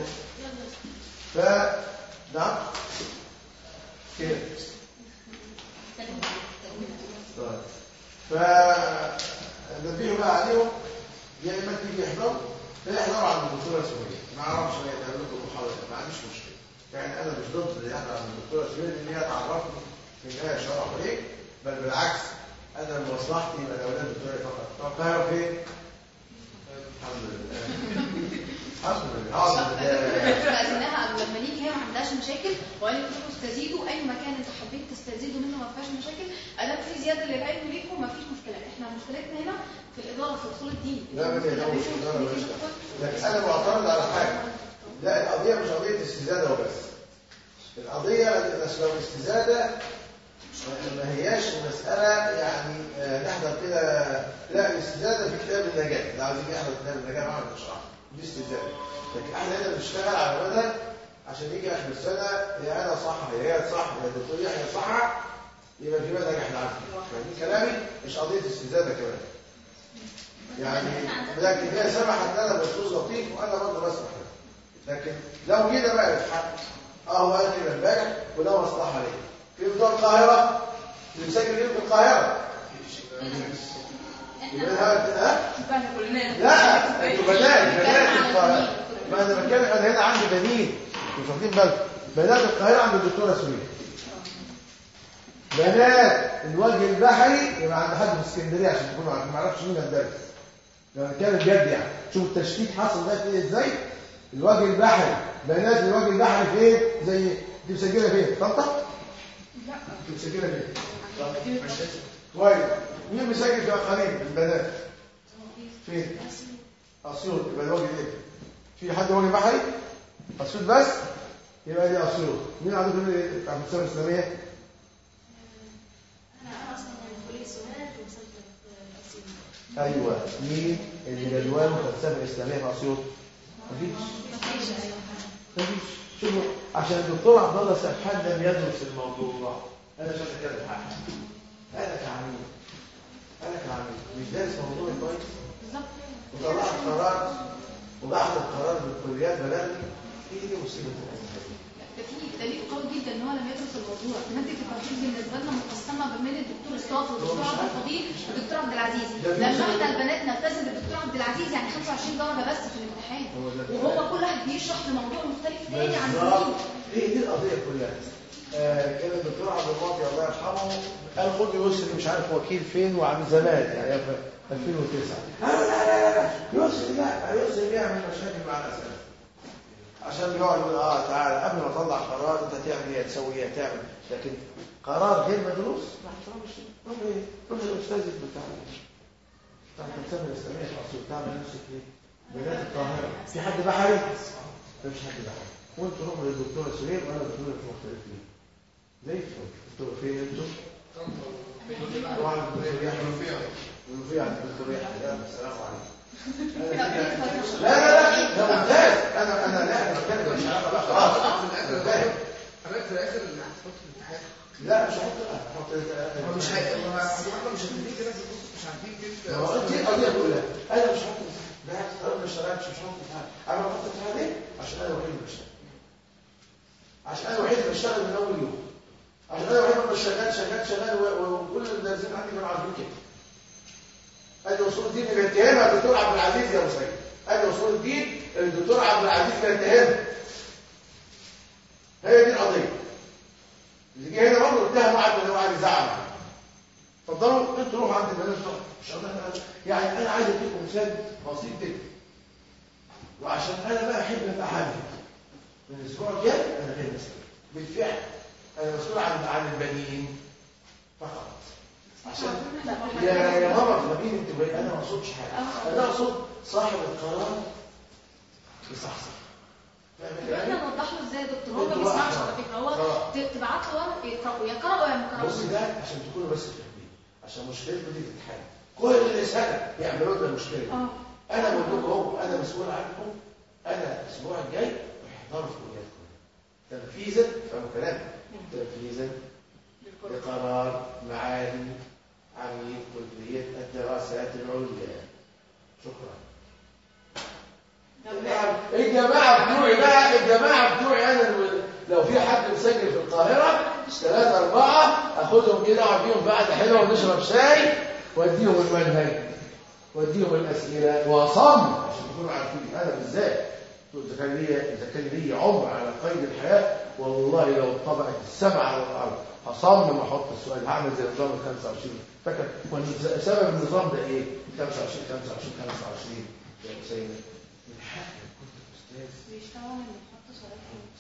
Speaker 2: نعم كده. طيب فنبيه بقى عليهم يا اما تيجي يحضروا فيحضروا عند الدكتوره سوريا، ما اعرفش هي تعمل لكم محاضره، ما عنديش مشكله. يعني انا مش ضد اللي يحضر عند الدكتوره سوريا ان هي تعرفني في النهايه شرح ايه، بل بالعكس انا من مصلحتي يبقى الاولاد الدكتوره فقط. طب القاهره فين؟ الحمد لله الحمد لله.
Speaker 4: فاذنها لما نيجي هي ما عندهاش مشاكل، وقال لي تستزيدوا اي مكان انت حبيت تستزيدوا منه ما فيهاش مشاكل، ادام في زياده للعلم ليكم ما فيش مشكله. احنا مشكلتنا هنا في الاداره في اصول الدين.
Speaker 2: لا ما تقلقوش الاداره مش، لكن انا معترض على حاجه. لا القضيه مش قضيه استزاده وبس، القضيه لو استزاده ما هياش مساله يعني نحضر كده. لا الاستزاده في كتاب النجاه، اللي عايزين يحضر كتاب النجاه معنا نشرح دي استزاده. لكن احنا هنا بنشتغل على مدى عشان يجي اخر السنه يا انا صح يا هي صح يا الدكتور يحيى صح، يبقى في منهج احنا عارفينه. يعني كلامي مش قضيه استزاده كمان يعني، لكن هي سمحت ان انا بصوص لطيف وانا برضه بسمح. لكن لو كده بقى يتحقق هو قال كده امبارح وده مصلحه ليه. في بتوع القاهره اللي مسجل ايه في القاهره؟ لا انتوا بنات القاهره. ما انا بتكلم انا هنا عندي بنين مش واخدين بالكم. بنات القاهره عند الدكتوره سوريا، بنات الوجه البحري يبقى عند حد في اسكندريه عشان تكونوا عارفين. ما اعرفش مين الدرس لو بنتكلم بجد يعني. شوف التشتيت حصل ده ايه ازاي. الوجه البحري بنات الوجه البحري فين؟ زي دي مسجله فين؟ طنطا؟ لا دي مسجله فين؟ كويس. مين مسجل في اقاليم البنات؟ فين؟ اسيوط. يبقى الوجه ايه؟ في حد وجه بحري؟ اسيوط بس؟ يبقى دي اسيوط. مين عندكم ايه بتاع الفلسفه الاسلاميه؟
Speaker 4: انا اصلا من كليه سوهاج وصلت اسيوط.
Speaker 2: ايوه مين اللي جدوله الفلسفه الاسلاميه في اسيوط؟ مفيش. شوفوا عشان الدكتور عبد الله سرحان لم يدرس الموضوع. انا مش هتكلم حاجه. انا كعميل مش دارس موضوع كويس
Speaker 4: بالظبط،
Speaker 2: وطلعت قرار وبعد القرار بالكليات بلغني ايه دي مصيبه.
Speaker 4: ده في دليل قوي جدا ان هو لم يدرس الموضوع. ماده التوحيد بالنسبه لنا مقسمه بين الدكتور الصافي والدكتور عبد الفضيل والدكتور عبد العزيز. لما احنا البنات نلتزم بالدكتور عبد العزيز يعني 25 درجه بس في الامتحان، وهو كل واحد بيشرح في موضوع مختلف تاني عن الثاني.
Speaker 2: دي القضيه كلها. كان الدكتور عبد الماضي الله يرحمه قال خد يسري مش عارف وكيل فين وعن زمان يعني في 2009. لا يسري بيعمل مشاكل مع الاسئله عشان بيقعد يقول تعالى قبل ما اطلع قرار انت تعمل ايه تسوي ايه تعمل، لكن قرار غير مدروس ما احترمش. روح الاستاذ بتاع الفلسفه الاسلاميه في اسيوط تعمل نفسك ايه؟ بنات القاهره في حد بحري؟ ما فيش حد بحري. وانتوا روحوا للدكتوره سليم وانا الدكتوره مختلفين زي الفل. انتوا فين انتوا؟ واحد المنوفيه عند الدكتور يحيى. السلام عليكم. لا ممتاز. انا لا بتكلم مش عارف خلاص فاهم.
Speaker 1: حضرتك في الاخر اللي هتحط الامتحان
Speaker 2: لا مش هحط
Speaker 1: مش هتديك كده في النص مش عارفين كده.
Speaker 2: هو دي القضيه كلها. انا مش هحط انا ما اشتغلتش مش هحط امتحان. انا بحط امتحان ليه؟ عشان انا الوحيد اللي بشتغل. عشان انا الوحيد اللي بشتغل من اول يوم. عشان انا الوحيد اللي شغال وكل الناس عندي كانوا عارفين كده. ادي اصول الدين اللي بيتهمها الدكتور عبد العزيز يا ابو سيد. ادي اصول الدين اللي الدكتور عبد العزيز بيتهمها. هي دي القضيه. اللي جه هنا برضه اتهم واحد من واحد يزعل معاه. اتفضلوا انتوا روحوا عند البنات مش قادر. يعني انا عايز اديكم مثال بسيط جدا. وعشان انا بقى احب ابقى عامل من الاسبوع الجاي انا غير مسؤول. بالفعل انا مسؤول عن البنين فقط. عشان يا ماما تلاقيني انت انا ما اقصدش حاجه. انا اقصد صاحب القرار يصحصح.
Speaker 4: احنا نوضح له ازاي يا دكتور؟ هو ما بيسمعش على فكره. هو تبعت له ورق يقراه، يا قرأوا يا ما قرأوش.
Speaker 2: بص ده عشان تكونوا بس فاهمين، عشان مشكلتكم دي تتحل. كل سنه يعملوا لنا المشكله دي. انا بقول لكم اهو انا مسؤول عنكم. انا الاسبوع الجاي احضروا في كلياتكم تنفيذا، فهموا كلامي، تنفيذا لقرار معالي عميد كليه الدراسات العليا. شكرا. الجماعه بتوعي انا لو في حد مسجل في القاهره 3 4 اخدهم كده اقعد بيهم بعد حلوه ونشرب شاي واديهم المنهج واديهم الاسئله واصم عشان تكونوا عارفين. انا بالذات اذا كان لي عمر على قيد الحياه والله لو اتطبقت السماء على الارض هصمم احط السؤال. هعمل زي نظام ال 25. فاكر سبب النظام ده ايه؟ 25 يا حسين من حق
Speaker 4: بيشتغل ان يحط سؤال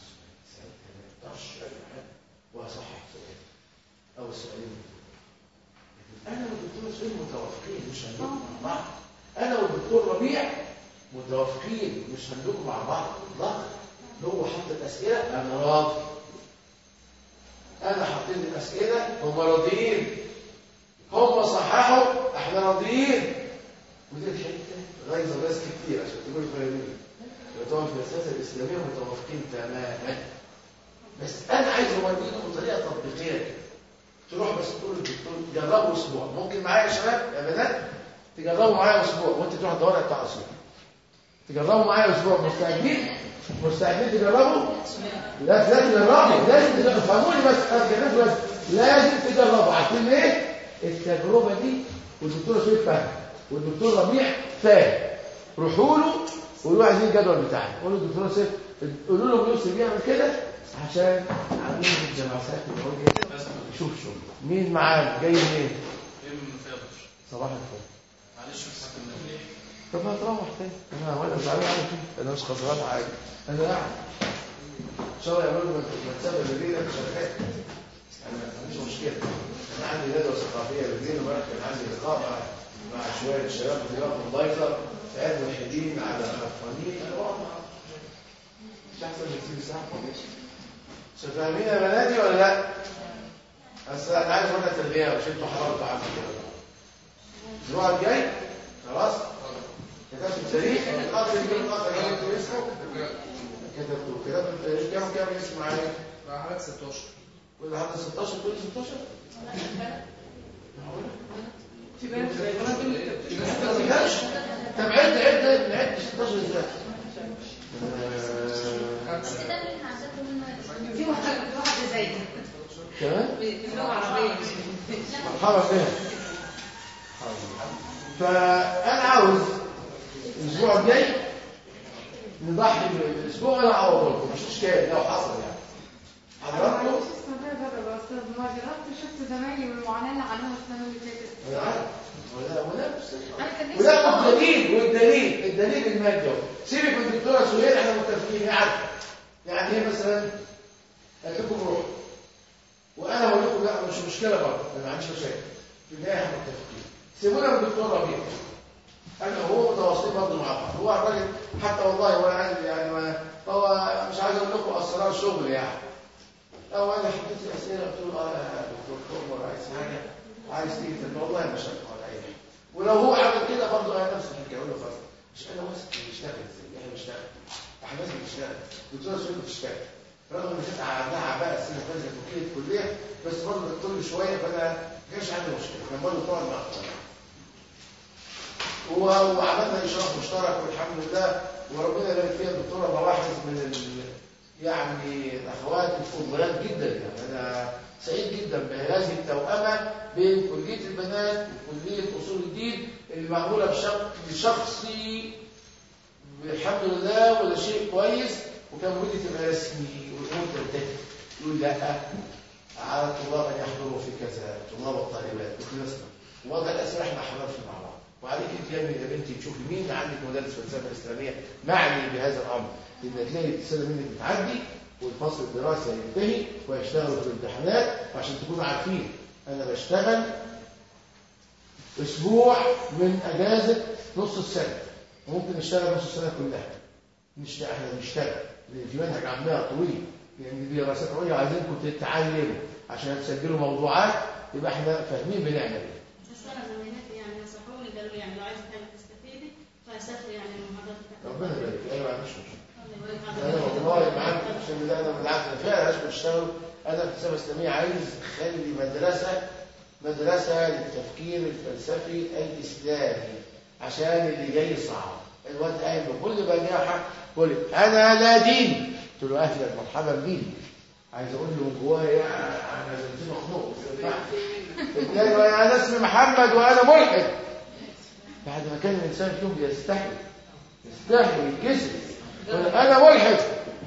Speaker 2: واصحح سؤال او السؤالين. انا والدكتور سؤال متوافقين مش هندوق مع بعض. انا والدكتور ربيع متوافقين مش هندوق مع بعض. لا هو حط الاسئله انا راضي. انا حطيت الاسئله هم راضيين. هم صححوا احنا راضيين. ودي الحته غايظه ناس كتير عشان تقولوا فاهمين. بتوع السياسه الاسلاميه متوافقين تماما. بس انا عايز اوريكم بطريقه تطبيقيه. تروح بس تقول للدكتور جربوا اسبوع. ممكن معايا يا شباب يا بنات تجربوا معايا اسبوع وانت تروح الدوره بتاع اسبوع. تجربوا معايا اسبوع. مستعدين تجربوا؟ لازم تجربوا. لازم تفهموني بس لازم تجربوا. عارفين ايه التجربه دي؟ والدكتور سويد فاهم والدكتور ربيع فاهم. روحوا له قولوا له عايزين الجدول بتاعنا. قولوا للدكتور سيف قولوا له يوسف بيعمل كده عشان عاملين الجلسات العليا. شوف مين معانا جاي منين؟
Speaker 5: من فيضش.
Speaker 2: صباح الخير.
Speaker 5: معلش بس هكمل.
Speaker 2: طب هتروح تاني. انا زعلان على كده. انا مش خسران حاجه. انا قاعد ان شاء الله يعملوا مكتبه جديده في شركات. انا ما عنديش مشكله. انا عندي ندوه ثقافيه بالليل وامبارح كان عندي لقاء مع شويه شباب في رياض الضيفه في علم الحديد على خرفانين. انا بقعد معاهم مش احسن من كتير ساعه. فاهمين يا بناتي ولا لا؟ بس انا عايز اقول لك تربيه مش انتوا حرمتوا عنكم كده. الاسبوع الجاي خلاص كتبت التاريخ. القدر اللي القدر كتبت اسمه كتبت التاريخ. كام اسم معايا؟
Speaker 1: مع حضرتك 16.
Speaker 2: كل حد 16 كل 16
Speaker 3: في بالك
Speaker 2: طب عد 16 ازاي؟
Speaker 3: في واحده زي
Speaker 2: كمان
Speaker 3: في اللغه العربيه.
Speaker 2: مرحبا بها. فانا عاوز الاسبوع الجاي نضحي بالاسبوع. انا اعوضكم مش اشكال لو حصل يعني حضراتكم.
Speaker 3: ما جربت شفت زمايلي والمعاناه اللي عملوها السنه اللي فاتت.
Speaker 2: انا عارف والدليل المادي. سيبك من الدكتوره سهير احنا متفقين يعني هي مثلا قالت لكم روح وانا بقول لكم لا مش مشكله برضه انا ما عنديش مشاكل. في النهايه احنا متفقين. سيبونا من الدكتور ربيع. انا وهو متواصلين برضه مع بعض. هو الراجل حتى والله وانا عندي يعني هو مش عايز اقول لكم اسرار شغل يعني. لو انا حطيت الاسئله قلت له يا دكتور عمر عايز تيجي والله مش هتفهم ولا اي حاجه. ولو هو عمل كده برضه انا نفس الحكايه اقول له خلاص مش انا ماسك بيشتغل ازاي؟ احنا بنشتغل. احنا لازم نشتغل. الدكتوره سويد بتشتغل. رغم ان كانت عندها بقى السنه اللي فاتت في الكليه بس برضه بتطول شويه فانا ما كانش عندي مشكله. كان برضه بتقعد مع اخوانها. وعملنا اشراف مشترك والحمد لله وربنا يبارك فيها الدكتوره مواحد يعني الأخوات الفضليات جدا، يعني أنا سعيد جدا بهذه التوأمة بين كلية البنات وكلية أصول الدين اللي معمولة بشخصي الحمد لله، وده شيء كويس. وكان ودي تبقى رسمي والأمور تنتهي. يقول لا، على الطلاب أن يحضروا في كذا، طلاب والطالبات وخلصنا، ووضع الأسئلة احنا حضرنا مع بعض. وعليك انت يا بنتي تشوفي مين عندك مدرس فلسفه اسلاميه معني بهذا الامر، لان تلاقي الرساله منك بتعدي والفصل الدراسي ينتهي ويشتغلوا في الامتحانات. وعشان تكونوا عارفين انا بشتغل اسبوع من اجازه نص السنه، وممكن نشتغل نص السنه كلها. احنا بنشتغل لان في منهج عندنا طويل، لان دي دراسات عليا عايزينكم تتعلموا عشان تسجلوا موضوعات يبقى احنا فاهمين بنعمل ايه.
Speaker 6: يعني لو عايز حاجه تستفيدي فاسافر يعني المحاضرات بتاعتك.
Speaker 2: ربنا يبارك فيك. انا ما عنديش مشكله، انا والله معاك عشان انا بالعكس انا فعلا لازم اشتغل. انا في الفلسفه الاسلاميه عايز اخلي مدرسه للتفكير الفلسفي الاسلامي، عشان اللي جاي صعب. الواد قايم بكل بجاحه يقول لي انا لا دين، قلت له اهلا مرحبا بيك. عايز اقول له من جوايا انا زي مخنوق انا اسمي محمد وانا ملحد. بعد ما كان الانسان فيهم يستحي ويتكسف يقول انا ملحد،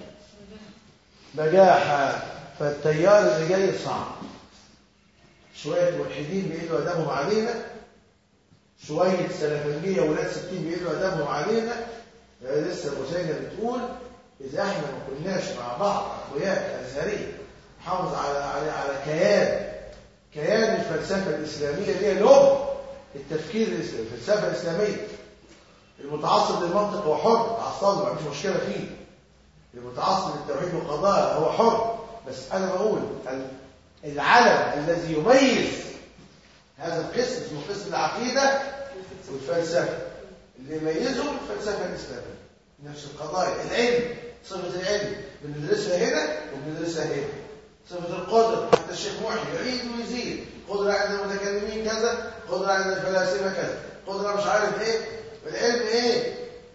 Speaker 2: بجاحه. فالتيار اللي جاي صعب. شويه ملحدين بيقلوا ادبهم علينا، شويه سلفنجيه ولاد 60 بيقلوا ادبهم علينا. لسه بوسينه بتقول اذا احنا ما كناش مع بعض اخويات ازهريه نحافظ على كيان الفلسفه الاسلاميه اللي هي لب التفكير الاسلامي. الفلسفه الاسلاميه المتعصب للمنطق هو حر، تعصب ما فيش مشكله فيه. المتعصب للتوحيد والقضاء هو حر. بس انا بقول العلم الذي يميز هذا القسم اسمه قسم العقيده والفلسفه، اللي يميزه الفلسفه الاسلاميه. نفس القضايا، العلم، صفه العلم بندرسها هنا وبندرسها هنا. صفه القدره حتى الشيخ محي يعيد ويزيد، قدره عند المتكلمين كذا، قدره عند الفلاسفه كذا، قدره مش عارف ايه، والعلم ايه.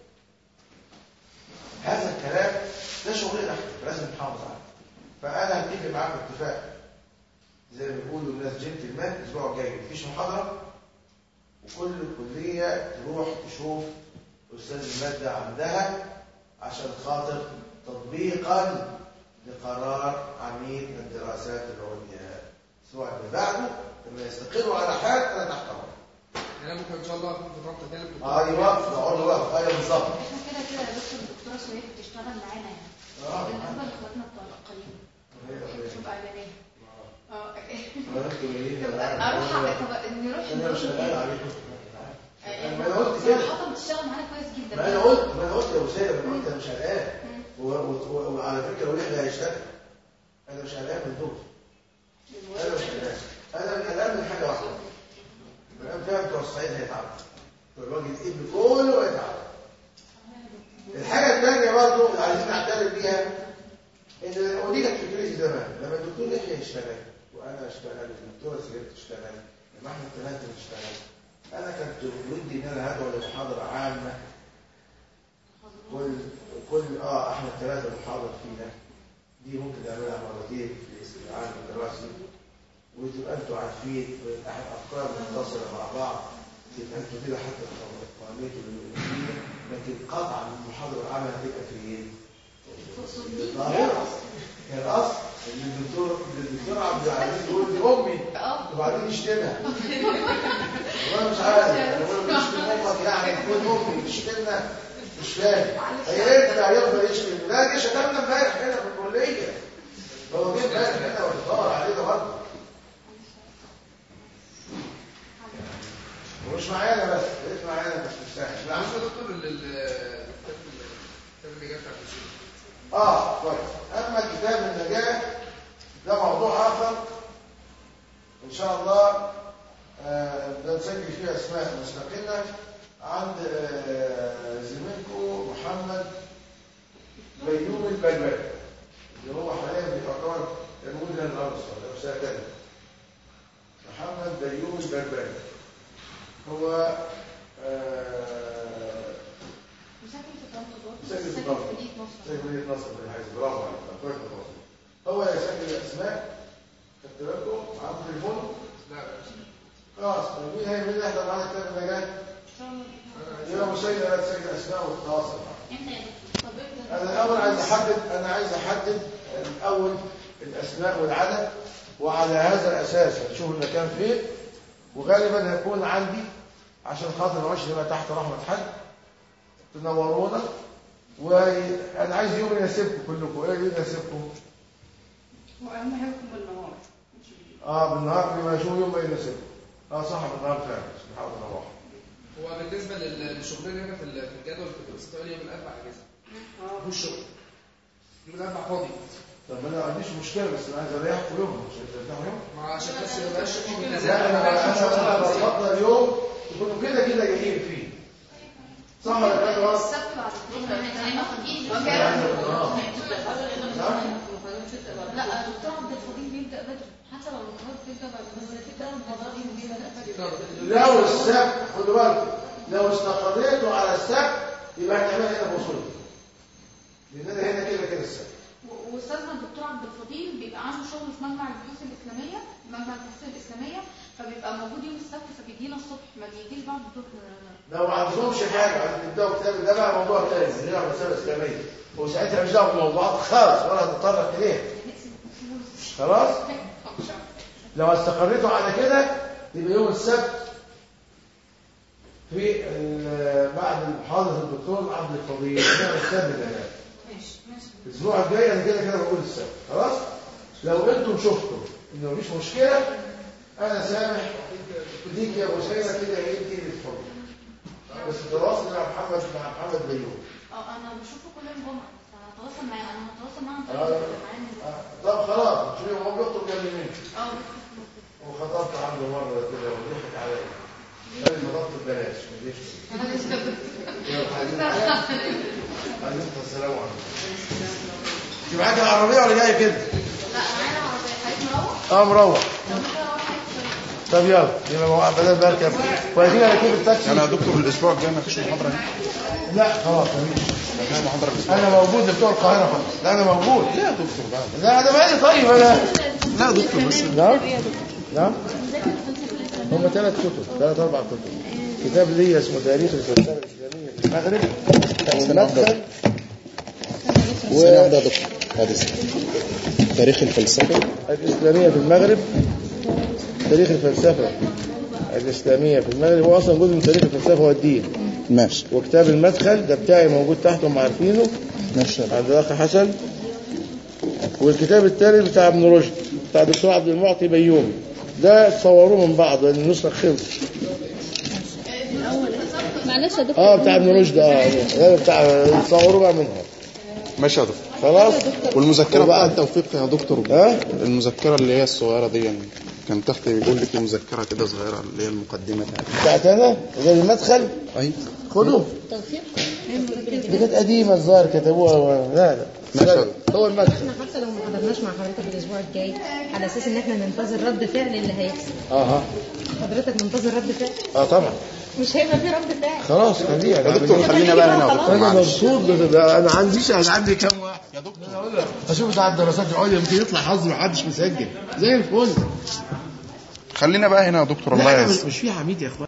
Speaker 2: هذا الكلام ده شغلنا احنا لازم نحافظ عليه. فانا هتفق معاكم اتفاق زي ما بيقولوا الناس جنتلمان. الاسبوع الجاي مفيش محاضره، وكل كليه تروح تشوف استاذ الماده عندها عشان خاطر تطبيقا لقرار عميد الدراسات العليا. الاسبوع اللي بعده لما يستقروا على حال انا تحت امرك.
Speaker 1: انا ممكن ان شاء الله اكون في رابطه ثالث.
Speaker 2: ايوه نقعد وقت. ايوه بالظبط.
Speaker 4: احنا كده يا دكتور الدكتوره سهير بتشتغل معانا يعني. بالنسبه لاخواتنا القليل تبقى اعلانيه. اروح طب نروح
Speaker 2: انا مش شغال عليكم.
Speaker 4: انا قلت كده صراحه بتشتغل معانا كويس جدا.
Speaker 2: ما انا قلت يا وسام انا قلت انا مش قلقان. وعلى فكره وليه هيشتغل. انا مش قلقان من دول. انا مش قلقان. انا قلقان من حاجه واحده. الكلام فيها بتوع الصعيد هيتعبوا. الراجل الابن كله هيتعب. الحاجه الثانيه برضه اللي عايزين نعترف بيها ان ودي كانت فكرتي زمان لما الدكتور يحيى يشتغل وانا اشتغل والدكتوره سهير تشتغل واحنا الثلاثه نشتغل. انا كنت ودي ان انا هدعو لمحاضره عامه كل احنا الثلاثه نحاضر فيها. دي ممكن نعملها مرتين في العام الدراسي وتبقى انتوا عارفين افكار متصله مع بعض. يبقى انتوا كده حتى قوانينكم الوظيفيه، لكن قطعا المحاضره العامه هتبقى في ايه؟ الظاهره هي الاصل اللي الدكتور عبد العزيز يقول دي امي وبعدين يشتمها. وانا مش عارف انا بقول بشتم امك يعني تكون امي تشتمنا مش فاهم. هيرجع يفضل يشتم. لا دي شتمنا امبارح هنا في الكليه. هو جه امبارح هنا واتدور عليه ده برضه. ومش معانا بس بقيت معانا بس مش سهل.
Speaker 1: لا مش دكتور الكتاب اللي جاب
Speaker 2: كويس. اما كتاب النجاة ده موضوع اخر ان شاء الله. ده نسجل فيه اسماء مستقله عند زميلكم محمد بيومي البلبلي اللي هو حاليا بيعتبر المدير الارض او سنه ثانيه. محمد بيومي البلبلي هو مساكن في طنطا. مدينة نصر في الحيث. برافو عليك، كويس خالص. هو يسجل الاسماء، خدت بالكم معاكم تليفون؟
Speaker 1: لا
Speaker 2: خلاص مين هيعمل لي احنا معانا الكلام اللي جاي؟ يبقى مسيدة لا تسجل اسماء وتتواصل معاك.
Speaker 6: امتى يا دكتور؟ طب امتى؟
Speaker 2: انا الاول عايز احدد الاول الاسماء والعدد، وعلى هذا الاساس هنشوف المكان فين، وغالبا هيكون عندي عشان خاطر ما اعيش نبقى تحت رحمه حد. تنورونا، وانا عايز يوم يناسبكم كلكم. ايه اللي يناسبكم؟
Speaker 3: واهم حاجه يكون بالنهار.
Speaker 2: بالنهار يبقى شوف يوم ما يناسبكم. صح بالنهار فعلا سبحان الله.
Speaker 1: هو بالنسبه للشغلين هنا في الجدول في الدراسات يوم الاربع اجازه. مفيش شغل. يوم الاربع فاضي.
Speaker 2: طب انا ما عنديش مشكله، بس انا عايز اريحكم يوم. مش عايز ترتاحوا يوم؟
Speaker 1: ما عشان بس ما يبقاش في ملتزم.
Speaker 2: لا انا بفضل يوم تكونوا كده جايين فيه. صح ولا لا؟
Speaker 4: السبت بعد الظهر لا الدكتور عبد الفضيل بيبدا بدري، حتى لو الامتحانات بتبدا بعد الدكتور عبد الفضيل بيبدا بدري.
Speaker 2: لو السبت خدوا بالكم، لو استقريتوا على السبت يبقى هنعملها هنا بوصول، لاننا هنا كده السبت.
Speaker 4: واستاذنا الدكتور عبد الفضيل بيبقى عنده شغل في مجمع البحوث الاسلاميه، مجمع البحوث الاسلاميه، فبيبقى موجود يوم السبت، فبيجينا الصبح ما بيجيش بعد الظهر.
Speaker 2: لو ما عندهمش حاجه عايزين تبداوا كتاب ده بقى موضوع تاني، هنا مساله اسلاميه، وساعتها مش دعوه بالموضوعات خالص ولا هتتطرق اليها. خلاص؟ لو استقريتوا على كده يبقى يوم السبت في بعد محاضره الدكتور عبد الفضيل هنا السبت الان.
Speaker 4: ماشي
Speaker 2: الاسبوع الجاي انا كده بقول السبت. خلاص؟ لو انتم شفتوا انه مفيش مشكله انا سامح ليك يا ابو سيدة كده انت اللي تفضل. بس تواصل مع محمد بيوم.
Speaker 4: انا بشوفه كل يوم جمعه، فهتواصل معاه. انا هتواصل معاه.
Speaker 2: طب خلاص شوفي هو بيخطب جنب مني. وخطبت عنده مره كده وضحك عليا. قال لي خطبت ببلاش ما اديش. عليكم السلام عليكم. انت معاك العربيه ولا جاي كده؟
Speaker 4: لا معانا عربيه. حضرتك مروح؟
Speaker 2: مروح. طب يلا يبقى بدل بركب وهجي لك كده التاكسي.
Speaker 7: انا يا دكتور الاسبوع الجاي ما فيش محاضره هنا.
Speaker 2: لا خلاص مفيش.
Speaker 7: مفيش محاضره الاسبوع.
Speaker 2: انا موجود بتوع القاهره خلاص. لا انا موجود.
Speaker 7: لا يا دكتور بقى.
Speaker 2: لا انا مالي طيب انا.
Speaker 7: لا يا دكتور بس.
Speaker 2: نعم هم 3 كتب 3 4 كتب. كتاب لي اسمه تاريخ الفلسفه الاسلاميه في المغرب. المدخل
Speaker 7: ثانية واحدة يا دكتور. هذا تاريخ الفلسفة
Speaker 2: الإسلامية في المغرب. تاريخ الفلسفة الإسلامية في المغرب هو أصلا جزء من تاريخ الفلسفة والدين.
Speaker 7: ماشي.
Speaker 2: وكتاب المدخل ده بتاعي موجود تحتهم عارفينه.
Speaker 7: ماشي
Speaker 2: عند الأخ حسن. والكتاب الثالث بتاع ابن رشد بتاع الدكتور عبد المعطي بيومي. ده تصوروه من بعض لأن النسخ خلص.
Speaker 6: معلش يا دكتور.
Speaker 2: بتاع ابن رشد ده بتاع تصوروه بقى منها.
Speaker 7: ماشي يا دكتور.
Speaker 2: خلاص.
Speaker 7: والمذكرة بقى التوفيق يا دكتور. المذكرة اللي هي الصغيرة دي يعني كان تحت بيقول لك مذكرة كده صغيرة اللي هي المقدمة
Speaker 2: بتاعت أنا زي المدخل.
Speaker 7: أي
Speaker 2: خدوا.
Speaker 6: توفيق.
Speaker 2: دي كانت قديمة الظاهر كتبوها. لا هو المدخل.
Speaker 3: احنا حتى لو ما حضرناش مع حضرتك الاسبوع الجاي على اساس ان احنا ننتظر رد فعل اللي هيحصل. حضرتك منتظر رد فعل؟
Speaker 2: طبعا.
Speaker 3: مش هيبقى في رد فعل.
Speaker 2: خلاص خليها
Speaker 7: يا دكتور خلينا بقى هنا يا دكتور.
Speaker 2: انا مبسوط. انا عندي كام واحد يا دكتور. انا اقول لك اشوف بتاع الدراسات العليا يمكن يطلع حظ ما حدش مسجل زي الفل.
Speaker 7: خلينا بقى هنا يا دكتور. الله يعزك.
Speaker 2: مش في عميد يا اخوان.